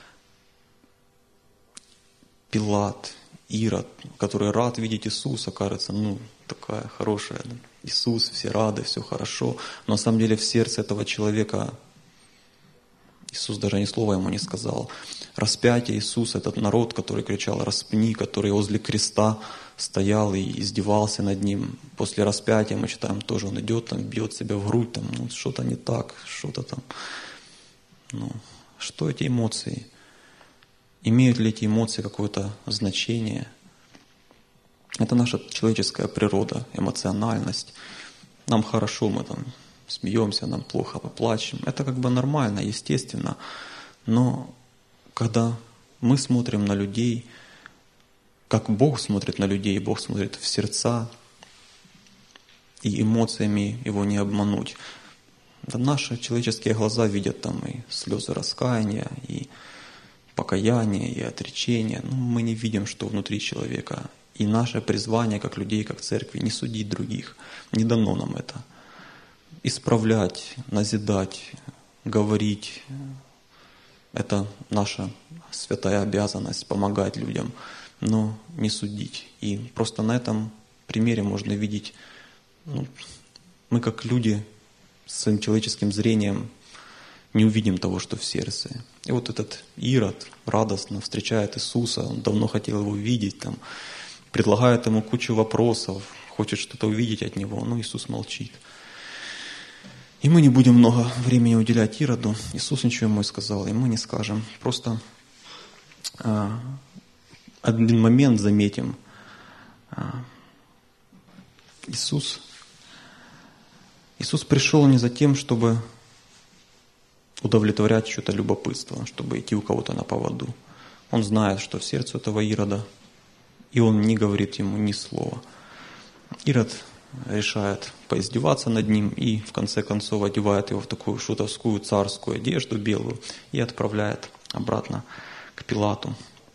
Speaker 1: Пилат, Ирод, который рад видеть Иисуса, кажется, такая хорошая. Иисус, все рады, все хорошо. Но на самом деле в сердце этого человека Иисус даже ни слова ему не сказал. Распятие Иисуса, этот народ, который кричал «распни», который возле креста стоял и издевался над ним. После распятия мы читаем, тоже он идет, там, бьет себя в грудь, там, что-то не так, что-то там. Что эти эмоции? Имеют ли эти эмоции какое-то значение? Это наша человеческая природа, эмоциональность. Нам хорошо, мы там смеемся, нам плохо, мы плачем. Это как бы нормально, естественно. Но когда мы смотрим на людей, как Бог смотрит на людей, Бог смотрит в сердца, и эмоциями его не обмануть. Да наши человеческие глаза видят там и слезы раскаяния, и покаяние, и отречение. Мы не видим, что внутри человека. И наше призвание, как людей, как церкви, не судить других. Не дано нам это. Исправлять, назидать, говорить. Это наша святая обязанность, помогать людям, но не судить. И просто на этом примере можно видеть, мы как люди с своим человеческим зрением не увидим того, что в сердце. И вот этот Ирод радостно встречает Иисуса, он давно хотел его видеть, предлагает ему кучу вопросов, хочет что-то увидеть от него, но Иисус молчит. И мы не будем много времени уделять Ироду. Иисус ничего ему не сказал, и мы не скажем. Просто один момент заметим. Иисус пришел не за тем, чтобы удовлетворять что-то любопытство, чтобы идти у кого-то на поводу. Он знает, что в сердце этого Ирода, и он не говорит ему ни слова. Ирод решает поиздеваться над ним и в конце концов одевает его в такую шутовскую царскую одежду белую и отправляет обратно к Пилату.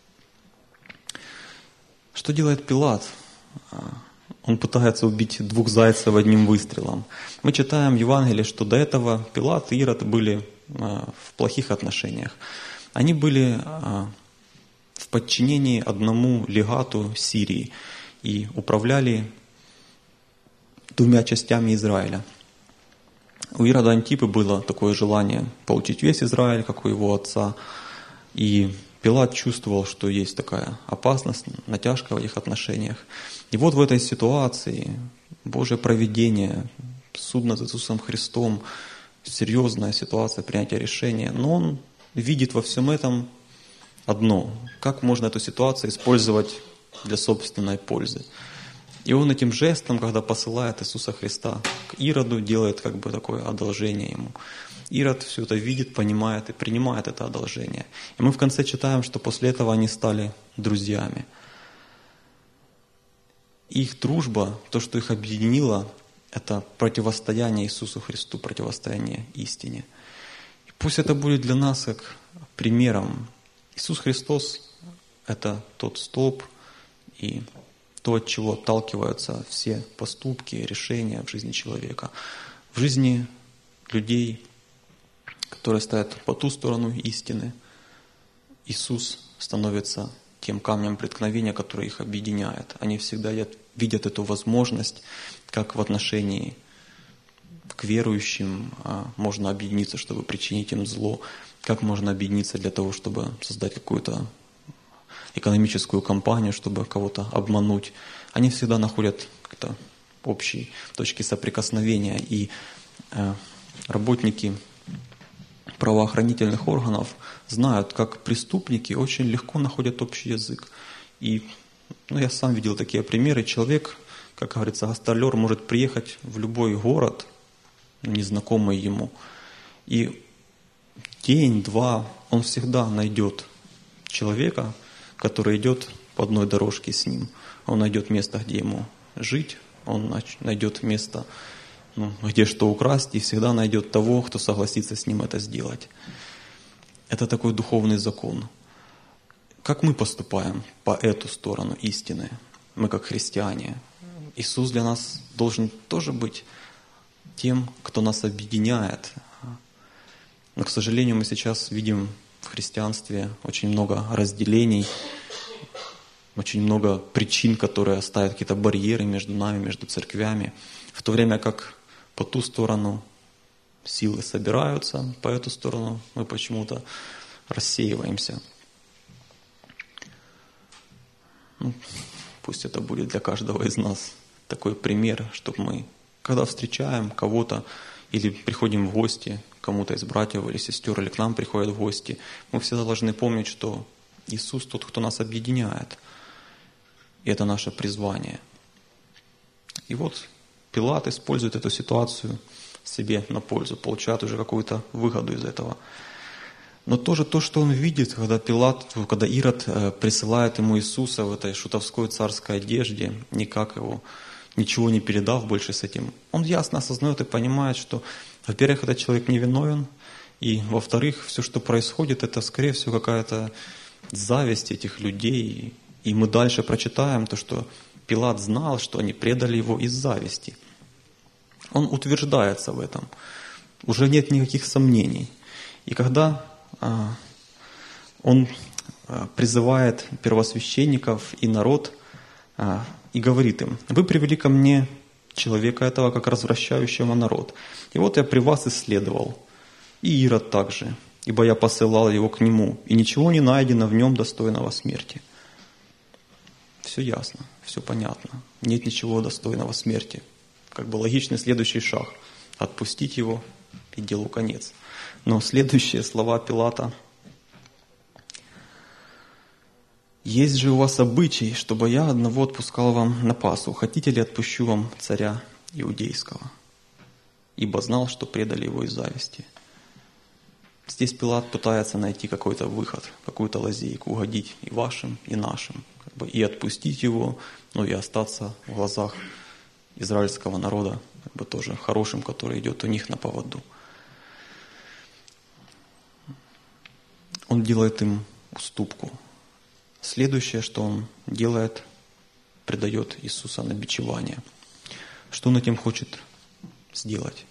Speaker 1: Что делает Пилат? Он пытается убить 2 зайцев одним выстрелом. Мы читаем в Евангелии, что до этого Пилат и Ирод были в плохих отношениях. Они были в подчинении одному легату Сирии и управляли 2 частями Израиля. У Ирода Антипы было такое желание получить весь Израиль, как у его отца. И Пилат чувствовал, что есть такая опасность, натяжка в этих отношениях. И вот в этой ситуации Божье провидение, суд над Иисусом Христом, серьезная ситуация принятия решения. Но он видит во всем этом одно: как можно эту ситуацию использовать для собственной пользы. И он этим жестом, когда посылает Иисуса Христа к Ироду, делает как бы такое одолжение ему. Ирод все это видит, понимает и принимает это одолжение. И мы в конце читаем, что после этого они стали друзьями. И их дружба, то, что их объединило, это противостояние Иисусу Христу, противостояние истине. И пусть это будет для нас как примером. Иисус Христос – это тот столб и то, от чего отталкиваются все поступки, решения в жизни человека. В жизни людей, которые стоят по ту сторону истины, Иисус становится тем камнем преткновения, который их объединяет. Они всегда видят эту возможность, как в отношении к верующим можно объединиться, чтобы причинить им зло, как можно объединиться для того, чтобы создать какую-то экономическую кампанию, чтобы кого-то обмануть. Они всегда находят какие-то общие точки соприкосновения, и работники правоохранительных органов знают, как преступники очень легко находят общий язык. И я сам видел такие примеры. Человек, как говорится, гастролер может приехать в любой город, незнакомый ему, и день-два он всегда найдет человека, который идет по одной дорожке с ним. Он найдет место, где ему жить, он найдет место, где что украсть, и всегда найдет того, кто согласится с ним это сделать. Это такой духовный закон. Как мы поступаем по эту сторону истины? Мы как христиане. Иисус для нас должен тоже быть тем, кто нас объединяет. Но, к сожалению, мы сейчас видим в христианстве очень много разделений, очень много причин, которые ставят какие-то барьеры между нами, между церквями, в то время как по ту сторону силы собираются, по эту сторону мы почему-то рассеиваемся. Пусть это будет для каждого из нас такой пример, чтобы мы, когда встречаем кого-то или приходим в гости, кому-то из братьев или сестер, или к нам приходят в гости, мы всегда должны помнить, что Иисус тот, кто нас объединяет. И это наше призвание. И вот Пилат использует эту ситуацию себе на пользу, получает уже какую-то выгоду из этого. Но тоже то, что он видит, когда Ирод присылает ему Иисуса в этой шутовской царской одежде, ничего не передав больше с этим, он ясно осознает и понимает, что, во-первых, этот человек невиновен, и, во-вторых, все, что происходит, это, скорее всего, какая-то зависть этих людей. И мы дальше прочитаем то, что Пилат знал, что они предали его из зависти. Он утверждается в этом. Уже нет никаких сомнений. И когда он призывает первосвященников и народ и говорит им: «Вы привели ко мне человека этого, как развращающего народ. И вот я при вас исследовал, и Ирод также, ибо я посылал его к нему, и ничего не найдено в нем достойного смерти». Все ясно, все понятно. Нет ничего достойного смерти. Как бы логичный следующий шаг – отпустить его, и делу конец. Но следующие слова Пилата: «Есть же у вас обычай, чтобы я одного отпускал вам на Пасху. Хотите ли, отпущу вам царя иудейского? Ибо знал, что предали его из зависти». Здесь Пилат пытается найти какой-то выход, какую-то лазейку, угодить и вашим, и нашим, и отпустить его, и остаться в глазах израильского народа тоже хорошим, который идет у них на поводу. Он делает им уступку. Следующее, что он делает, предает Иисуса на бичевание. Что он этим хочет сделать?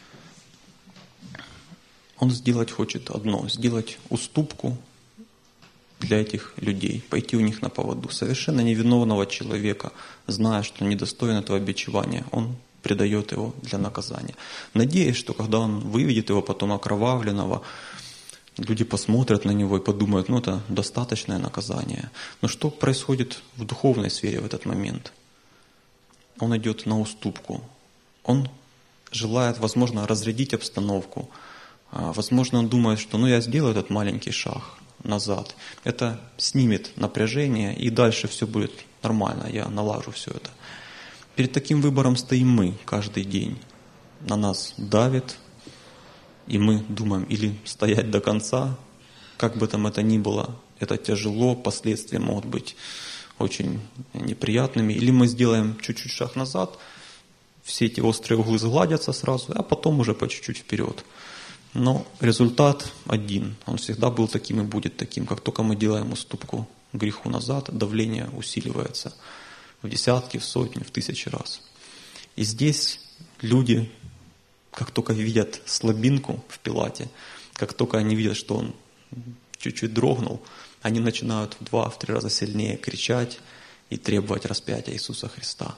Speaker 1: Он сделать хочет одно, сделать уступку для этих людей, пойти у них на поводу. Совершенно невиновного человека, зная, что недостоин этого бичевания, он предает его для наказания. Надеясь, что когда он выведет его потом окровавленного, люди посмотрят на него и подумают: это достаточное наказание. Но что происходит в духовной сфере в этот момент? Он идет на уступку. Он желает, возможно, разрядить обстановку. Возможно, он думает, что я сделаю этот маленький шаг назад. Это снимет напряжение, и дальше все будет нормально, я налажу все это. Перед таким выбором стоим мы каждый день. На нас давит, и мы думаем: или стоять до конца, как бы там это ни было, это тяжело, последствия могут быть очень неприятными. Или мы сделаем чуть-чуть шаг назад, все эти острые углы сгладятся сразу, а потом уже по чуть-чуть вперед. Но результат один. Он всегда был таким и будет таким. Как только мы делаем уступку греху назад, давление усиливается в десятки, в сотни, в тысячи раз. И здесь люди, как только видят слабинку в Пилате, как только они видят, что он чуть-чуть дрогнул, они начинают в 2-3 раза сильнее кричать и требовать распятия Иисуса Христа.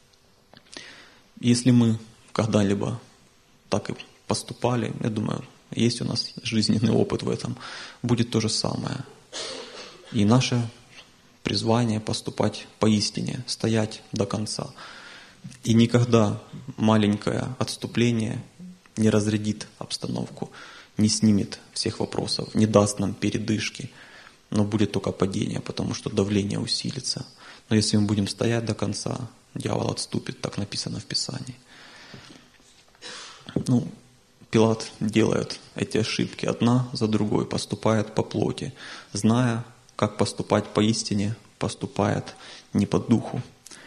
Speaker 1: Если мы когда-либо так и поступали, я думаю, есть у нас жизненный опыт в этом, будет то же самое. И наше призвание поступать поистине, стоять до конца. И никогда маленькое отступление не разрядит обстановку, не снимет всех вопросов, не даст нам передышки, но будет только падение, потому что давление усилится. Но если мы будем стоять до конца, дьявол отступит, так написано в Писании. Пилат делает эти ошибки одна за другой, поступает по плоти, зная, как поступать поистине, поступает не по духу.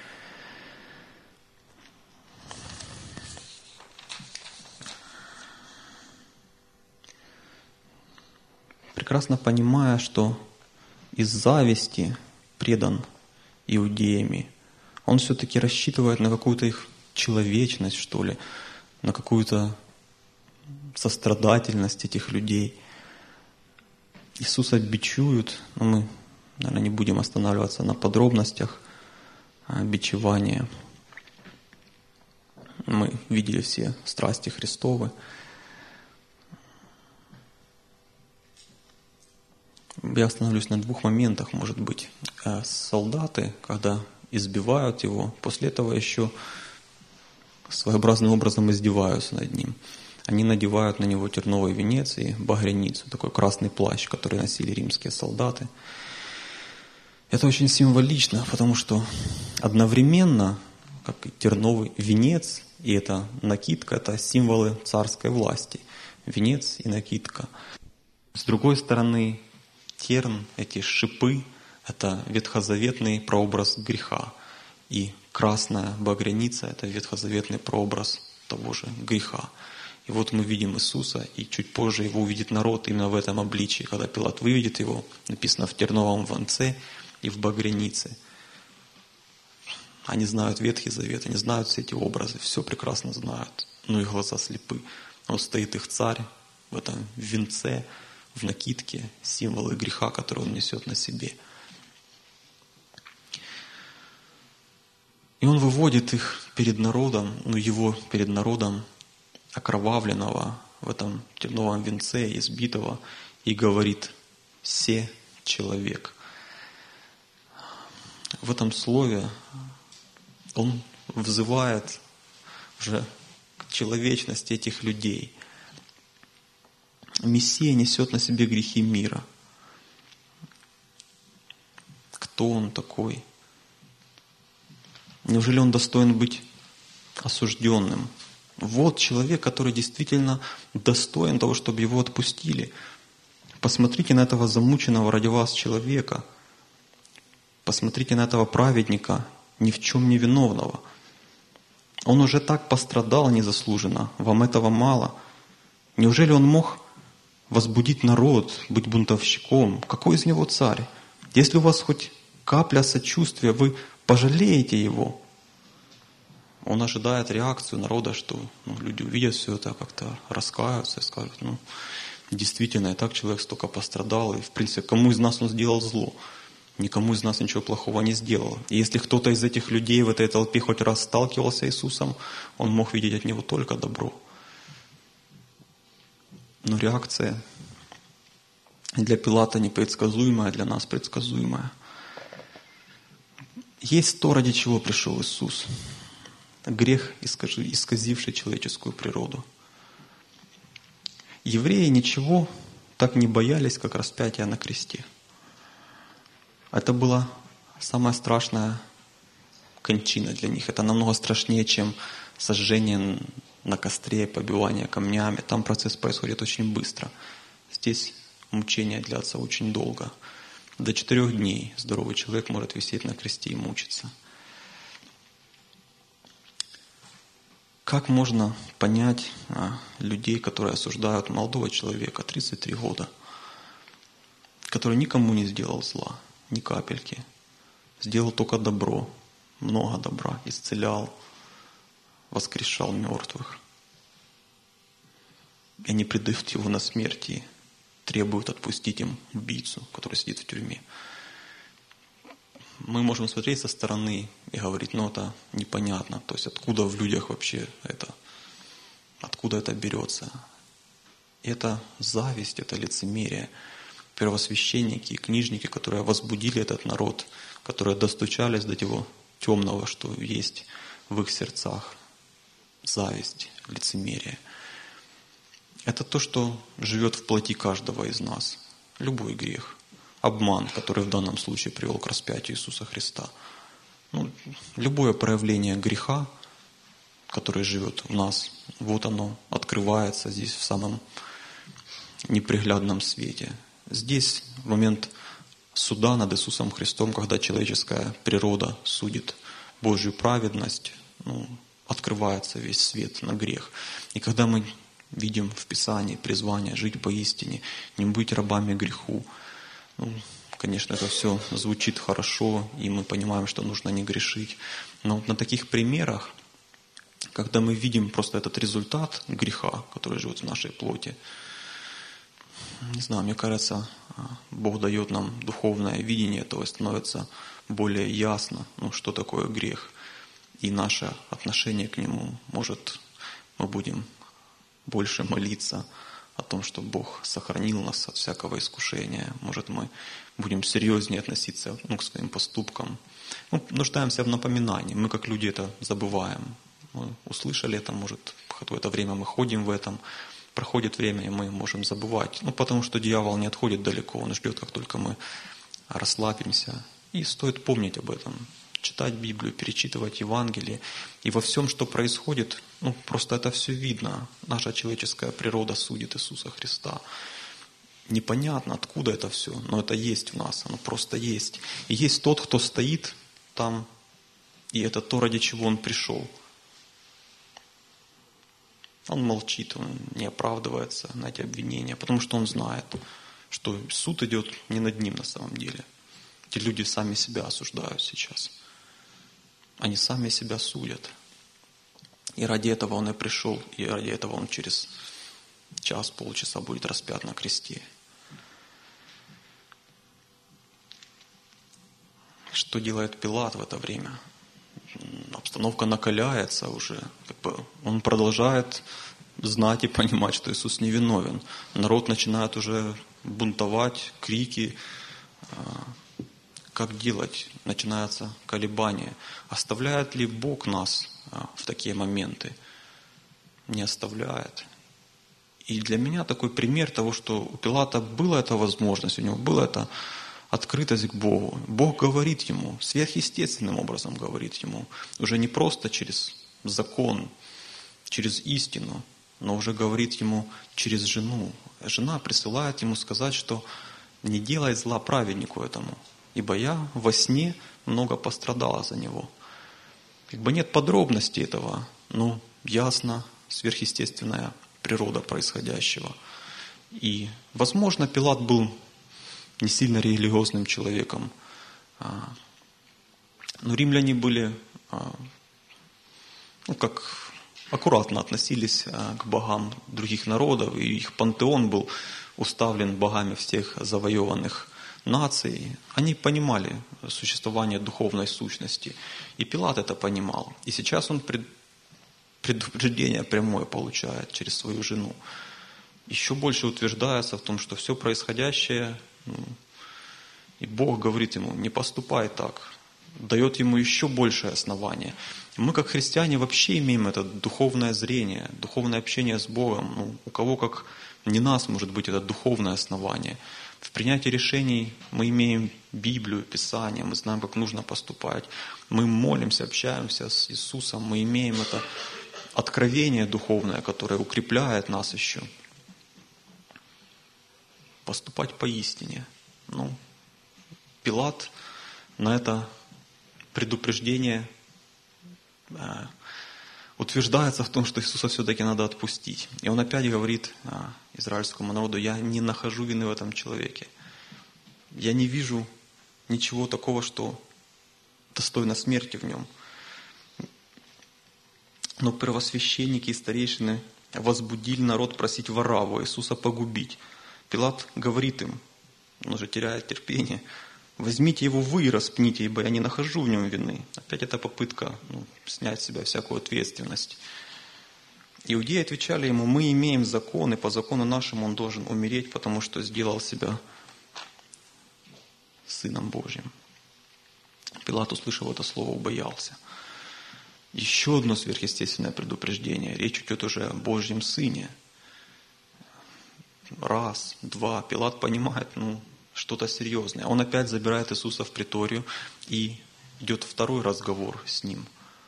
Speaker 1: Прекрасно понимая, что из зависти предан иудеями, он все-таки рассчитывает на какую-то их человечность, что ли, на какую-то сострадательность этих людей. Иисуса бичуют, но мы, наверное, не будем останавливаться на подробностях бичевания. Мы видели все страсти Христовы. Я остановлюсь на 2 моментах, может быть. Солдаты, когда избивают его, после этого еще своеобразным образом издеваются над ним. Они надевают на него терновый венец и багряницу, такой красный плащ, который носили римские солдаты. Это очень символично, потому что одновременно, как и терновый венец и эта накидка, это символы царской власти. Венец и накидка. С другой стороны, терн, эти шипы, это ветхозаветный прообраз греха. И красная багряница – это ветхозаветный прообраз того же греха. И вот мы видим Иисуса, и чуть позже его увидит народ именно в этом обличии. Когда Пилат выведет его, написано в терновом венце и в багрянице. Они знают Ветхий Завет, они знают все эти образы, все прекрасно знают, но их глаза слепы. Вот стоит их царь в этом венце, в накидке, символы греха, которые он несет на себе. И он выводит их перед народом, его перед народом, окровавленного в этом терновом венце, избитого, и говорит: «Се человек». В этом слове он взывает уже к человечности этих людей. Мессия несет на себе грехи мира. Кто он такой? Неужели он достоин быть осужденным? Вот человек, который действительно достоин того, чтобы его отпустили. Посмотрите на этого замученного ради вас человека. Посмотрите на этого праведника, ни в чем не виновного. Он уже так пострадал незаслуженно. Вам этого мало? Неужели он мог возбудить народ, быть бунтовщиком? Какой из него царь? Если у вас хоть капля сочувствия, вы пожалеете его. Он ожидает реакцию народа, что люди увидят все это, как-то раскаются и скажут: действительно, и так человек столько пострадал, и в принципе, кому из нас он сделал зло? Никому из нас ничего плохого не сделал. И если кто-то из этих людей в этой толпе хоть раз сталкивался с Иисусом, он мог видеть от него только добро. Но реакция для Пилата непредсказуемая, для нас предсказуемая. Есть то, ради чего пришел Иисус. Грех, исказивший человеческую природу. Евреи ничего так не боялись, как распятия на кресте. Это была самая страшная кончина для них. Это намного страшнее, чем сожжение на костре, побивание камнями. Там процесс происходит очень быстро. Здесь мучения длятся очень долго. До 4 дней здоровый человек может висеть на кресте и мучиться. Как можно понять людей, которые осуждают молодого человека, 33 года, который никому не сделал зла, ни капельки, сделал только добро, много добра, исцелял, воскрешал мертвых. И они предают его на смерть и требуют отпустить им убийцу, который сидит в тюрьме. Мы можем смотреть со стороны и говорить, это непонятно. То есть откуда в людях вообще это, откуда это берется. Это зависть, это лицемерие. Первосвященники и книжники, которые возбудили этот народ, которые достучались до того темного, что есть в их сердцах. Зависть, лицемерие. Это то, что живет в плоти каждого из нас. Любой грех. Обман, который в данном случае привел к распятию Иисуса Христа. Любое проявление греха, который живет в нас, вот оно открывается здесь в самом неприглядном свете. Здесь в момент суда над Иисусом Христом, когда человеческая природа судит Божью праведность, открывается весь свет на грех. И когда мы видим в Писании призвание жить по истине, не быть рабами греху, конечно, это все звучит хорошо, и мы понимаем, что нужно не грешить. Но на таких примерах, когда мы видим просто этот результат греха, который живет в нашей плоти, не знаю, мне кажется, Бог дает нам духовное видение этого, становится более ясно, что такое грех. И наше отношение к нему, может, мы будем больше молиться о том, что Бог сохранил нас от всякого искушения. Может, мы будем серьезнее относиться к своим поступкам. Мы нуждаемся в напоминании. Мы, как люди, это забываем. Мы услышали это, может, какое-то время мы ходим в этом, проходит время, и мы можем забывать. Потому что дьявол не отходит далеко, он ждет, как только мы расслабимся. И стоит помнить об этом. Читать Библию, перечитывать Евангелие. И во всем, что происходит, просто это все видно. Наша человеческая природа судит Иисуса Христа. Непонятно, откуда это все, но это есть в нас, оно просто есть. И есть тот, кто стоит там, и это то, ради чего он пришел. Он молчит, он не оправдывается на эти обвинения, потому что он знает, что суд идет не над ним на самом деле. Эти люди сами себя осуждают сейчас. Они сами себя судят. И ради этого он и пришел, и ради этого он через час, полчаса будет распят на кресте. Что делает Пилат в это время? Обстановка накаляется уже. Он продолжает знать и понимать, что Иисус невиновен. Народ начинает уже бунтовать, крики. Как делать? Начинается колебание. Оставляет ли Бог нас в такие моменты? Не оставляет. И для меня такой пример того, что у Пилата была эта возможность, у него была эта открытость к Богу. Бог говорит ему, сверхъестественным образом говорит ему, уже не просто через закон, через истину, но уже говорит ему через жену. Жена присылает ему сказать, что не делай зла праведнику этому, ибо я во сне много пострадала за него. Нет подробностей этого, но ясно сверхъестественная природа происходящего. И, возможно, Пилат был не сильно религиозным человеком. Но римляне были, аккуратно относились к богам других народов, и их пантеон был уставлен богами всех завоеванных наций. Они понимали существование духовной сущности. И Пилат это понимал. И сейчас он предупреждение прямое получает через свою жену. Еще больше утверждается в том, что все происходящее, и Бог говорит ему, не поступай так, дает ему еще большее основание. Мы, как христиане, вообще имеем это духовное зрение, духовное общение с Богом. У кого, как не нас, может быть это духовное основание. В принятии решений мы имеем Библию, Писание, мы знаем, как нужно поступать. Мы молимся, общаемся с Иисусом, мы имеем это откровение духовное, которое укрепляет нас еще. Поступать поистине. Пилат на это предупреждение утверждается в том, что Иисуса все-таки надо отпустить. И он опять говорит израильскому народу: я не нахожу вины в этом человеке. Я не вижу ничего такого, что достойно смерти в нем. Но первосвященники и старейшины возбудили народ просить Варавву, Иисуса погубить. Пилат говорит им, он уже теряет терпение: возьмите его вы и распните, ибо я не нахожу в нем вины. Опять эта попытка снять с себя всякую ответственность. Иудеи отвечали ему: мы имеем закон, и по закону нашему он должен умереть, потому что сделал себя Сыном Божьим. Пилат, услышав это слово, убоялся. Еще одно сверхъестественное предупреждение. Речь идет уже о Божьем Сыне. Раз, два. Пилат понимает, что-то серьезное. Он опять забирает Иисуса в приторию, и идет второй разговор с ним.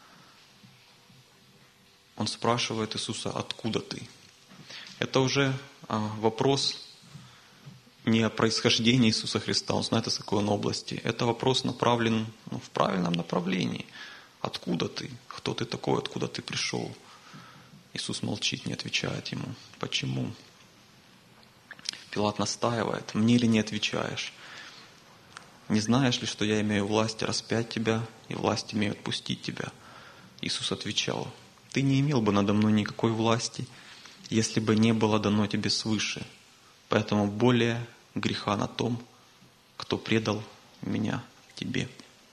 Speaker 1: Он спрашивает Иисуса: откуда ты? Это уже вопрос не о происхождении Иисуса Христа, он знает, из какой он области. Это вопрос направлен в правильном направлении. Откуда ты? Кто ты такой? Откуда ты пришел? Иисус молчит, не отвечает ему. Почему? Пилат настаивает: мне ли не отвечаешь? Не знаешь ли, что я имею власть распять тебя, и власть имею отпустить тебя? Иисус отвечал: ты не имел бы надо мной никакой власти, если бы не было дано тебе свыше. Поэтому более греха на том, кто предал меня тебе.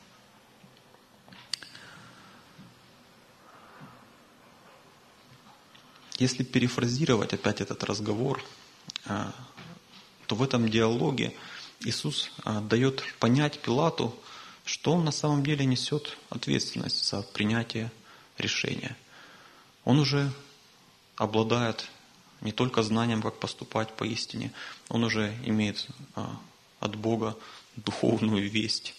Speaker 1: Если перефразировать опять этот разговор, то в этом диалоге Иисус дает понять Пилату, что он на самом деле несет ответственность за принятие решения. Он уже обладает не только знанием, как поступать поистине, он уже имеет от Бога духовную весть.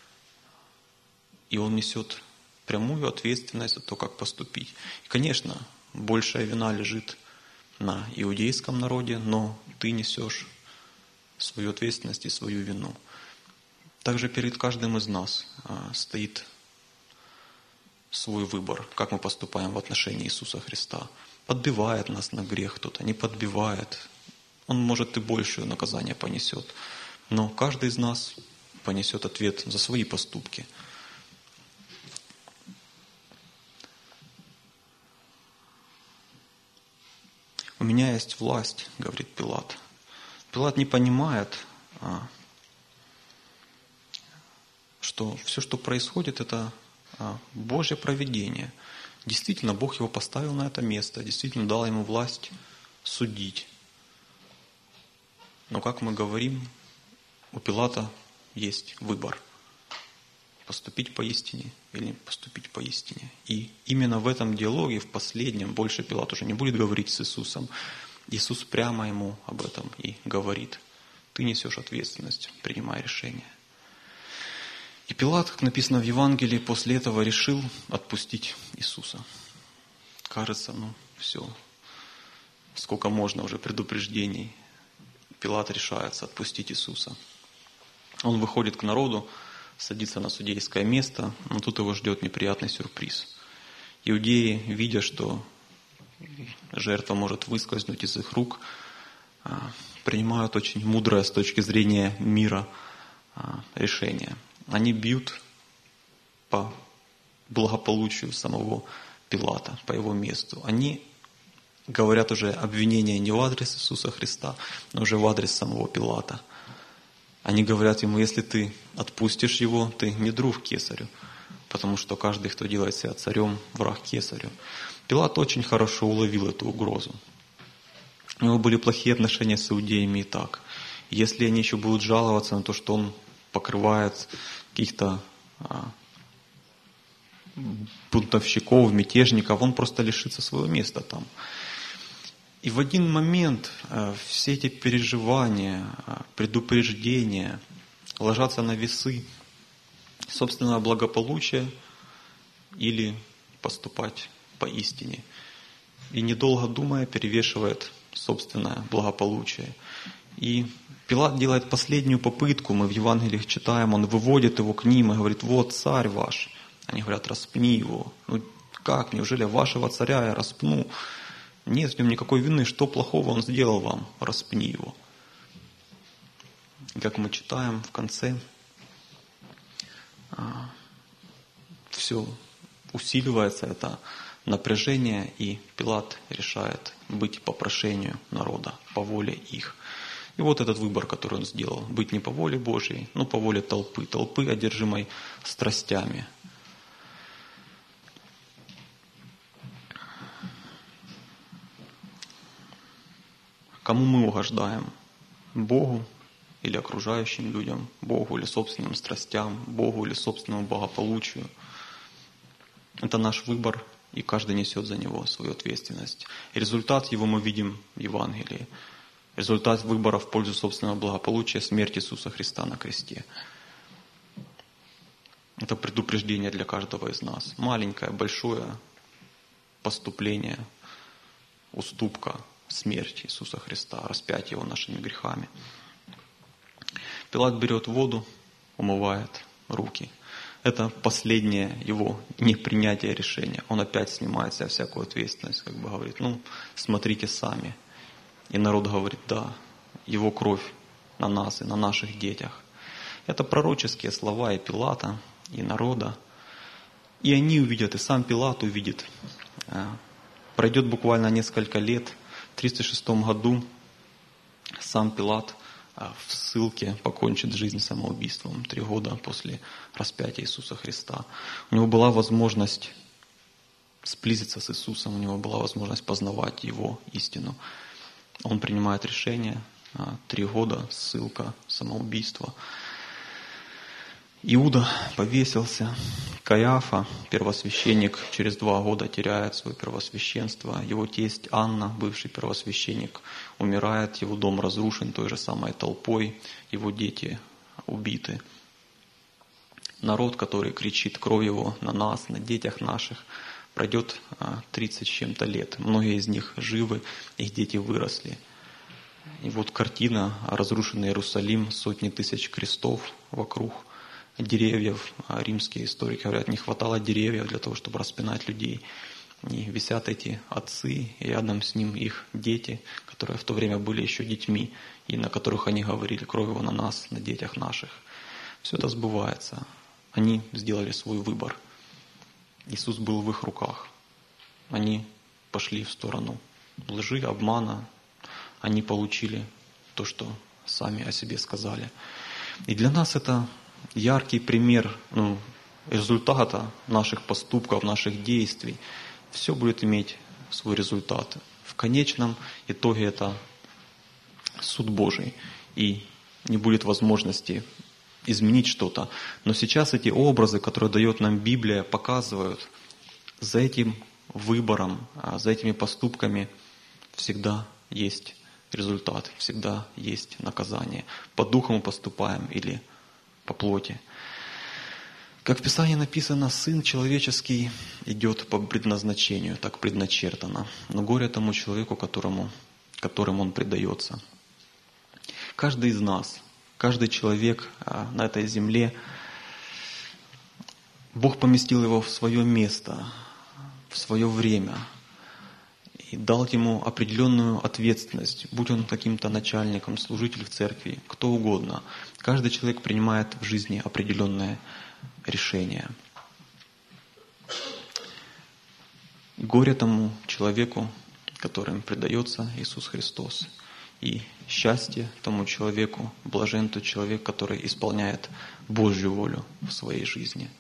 Speaker 1: И он несет прямую ответственность за то, как поступить. И, конечно, большая вина лежит на иудейском народе, но ты несешь свою ответственность и свою вину. Также перед каждым из нас стоит свой выбор, как мы поступаем в отношении Иисуса Христа. Подбивает нас на грех кто-то, не подбивает. Он, может, и большее наказание понесет. Но каждый из нас понесет ответ за свои поступки. «У меня есть власть», — говорит Пилат. Пилат не понимает, что все, что происходит, это Божье провидение. Действительно, Бог его поставил на это место, действительно дал ему власть судить. Но, как мы говорим, у Пилата есть выбор: поступить поистине или не поступить поистине. И именно в этом диалоге, в последнем, больше Пилат уже не будет говорить с Иисусом. Иисус прямо ему об этом и говорит: ты несешь ответственность, принимай решение. И Пилат, как написано в Евангелии, после этого решил отпустить Иисуса. Кажется, все, сколько можно уже предупреждений. Пилат решается отпустить Иисуса. Он выходит к народу, садится на судейское место, но тут его ждет неприятный сюрприз. Иудеи, видя, что жертва может выскользнуть из их рук, принимают очень мудрое с точки зрения мира решение. Они бьют по благополучию самого Пилата, по его месту. Они говорят уже обвинения не в адрес Иисуса Христа, но уже в адрес самого Пилата. Они говорят ему: если ты отпустишь его, ты не друг Кесарю, потому что каждый, кто делает себя царем, враг Кесарю. Пилат очень хорошо уловил эту угрозу. У него были плохие отношения с иудеями и так. Если они еще будут жаловаться на то, что он покрывает каких-то бунтовщиков, мятежников, он просто лишится своего места там. И в один момент все эти переживания, предупреждения ложатся на весы собственного благополучия или поступать поистине. И недолго думая перевешивает собственное благополучие. И Пилат делает последнюю попытку, мы в Евангелиях читаем, он выводит его к ним и говорит: вот царь ваш. Они говорят: распни его. Ну как, неужели вашего царя я распну? Нет в нем никакой вины, что плохого он сделал вам? Распни его. И как мы читаем в конце, все усиливается, это напряжение, и Пилат решает быть по прошению народа, по воле их. И вот этот выбор, который он сделал: быть не по воле Божьей, но по воле толпы, одержимой страстями. Кому мы угождаем? Богу или окружающим людям? Богу или собственным страстям? Богу или собственному благополучию? Это наш выбор, и каждый несет за него свою ответственность. И результат его мы видим в Евангелии. Результат выбора в пользу собственного благополучия — смерть Иисуса Христа на кресте. Это предупреждение для каждого из нас. Маленькое, большое поступление, уступка, смерть Иисуса Христа, распятие Его нашими грехами. Пилат берет воду, умывает руки. Это последнее его непринятие решения. Он опять снимает с себя всякую ответственность, как бы говорит: ну, смотрите сами. И народ говорит: да, его кровь на нас и на наших детях. Это пророческие слова и Пилата, и народа. И они увидят, и сам Пилат увидит. Пройдет буквально несколько лет. В 306 году сам Пилат в ссылке покончит жизнь самоубийством 3 года после распятия Иисуса Христа. У него была возможность сблизиться с Иисусом, у него была возможность познавать Его истину. Он принимает решение: 3 года, ссылка, самоубийство. Иуда повесился. Каиафа, первосвященник, через 2 года теряет свое первосвященство. Его тесть Анна, бывший первосвященник, умирает, его дом разрушен той же самой толпой, его дети убиты. Народ, который кричит: кровь его на нас, на детях наших, пройдет 30 с чем-то лет. Многие из них живы, их дети выросли. И вот картина: разрушенный Иерусалим, сотни тысяч крестов вокруг, деревьев. Римские историки говорят, не хватало деревьев для того, чтобы распинать людей. И висят эти отцы, и рядом с ним их дети, которые в то время были еще детьми, и на которых они говорили: кровь его на нас, на детях наших. Все это сбывается. Они сделали свой выбор. Иисус был в их руках. Они пошли в сторону лжи, обмана. Они получили то, что сами о себе сказали. И для нас это яркий пример результата наших поступков, наших действий. Все будет иметь свой результат. В конечном итоге это суд Божий. И не будет возможности изменить что-то. Но сейчас эти образы, которые дает нам Библия, показывают: за этим выбором, за этими поступками всегда есть результат, всегда есть наказание. По духу мы поступаем или по плоти. Как в Писании написано, Сын человеческий идет по предназначению, так предначертано. Но горе тому человеку, которым он предается. Каждый из нас, каждый человек на этой земле, Бог поместил его в свое место, в свое время и дал ему определенную ответственность, будь он каким-то начальником, служитель в церкви, кто угодно. Каждый человек принимает в жизни определенное решение. Горе тому человеку, которым предается Иисус Христос. И счастье тому человеку, блажен тот человек, который исполняет Божью волю в своей жизни.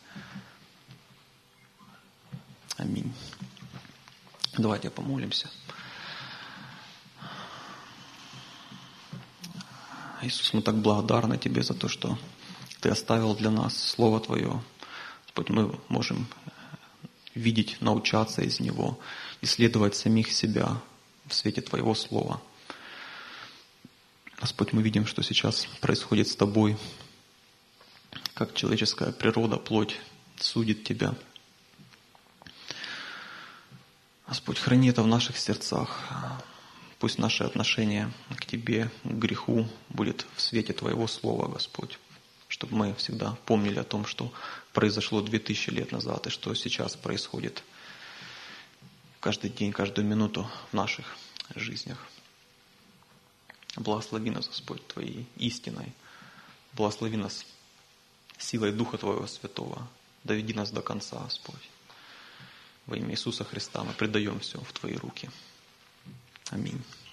Speaker 1: Аминь. Давайте помолимся. Иисус, мы так благодарны Тебе за то, что Ты оставил для нас Слово Твое. Господь, мы можем видеть, научаться из Него, исследовать самих себя в свете Твоего Слова. Господь, мы видим, что сейчас происходит с Тобой, как человеческая природа, плоть судит Тебя. Господь, храни это в наших сердцах. Пусть наше отношение к Тебе, к греху будет в свете Твоего Слова, Господь. Чтобы мы всегда помнили о том, что произошло 2000 лет назад и что сейчас происходит каждый день, каждую минуту в наших жизнях. Благослови нас, Господь, Твоей истиной. Благослови нас силой Духа Твоего Святого. Доведи нас до конца, Господь. Во имя Иисуса Христа мы предаем все в Твои руки. Аминь.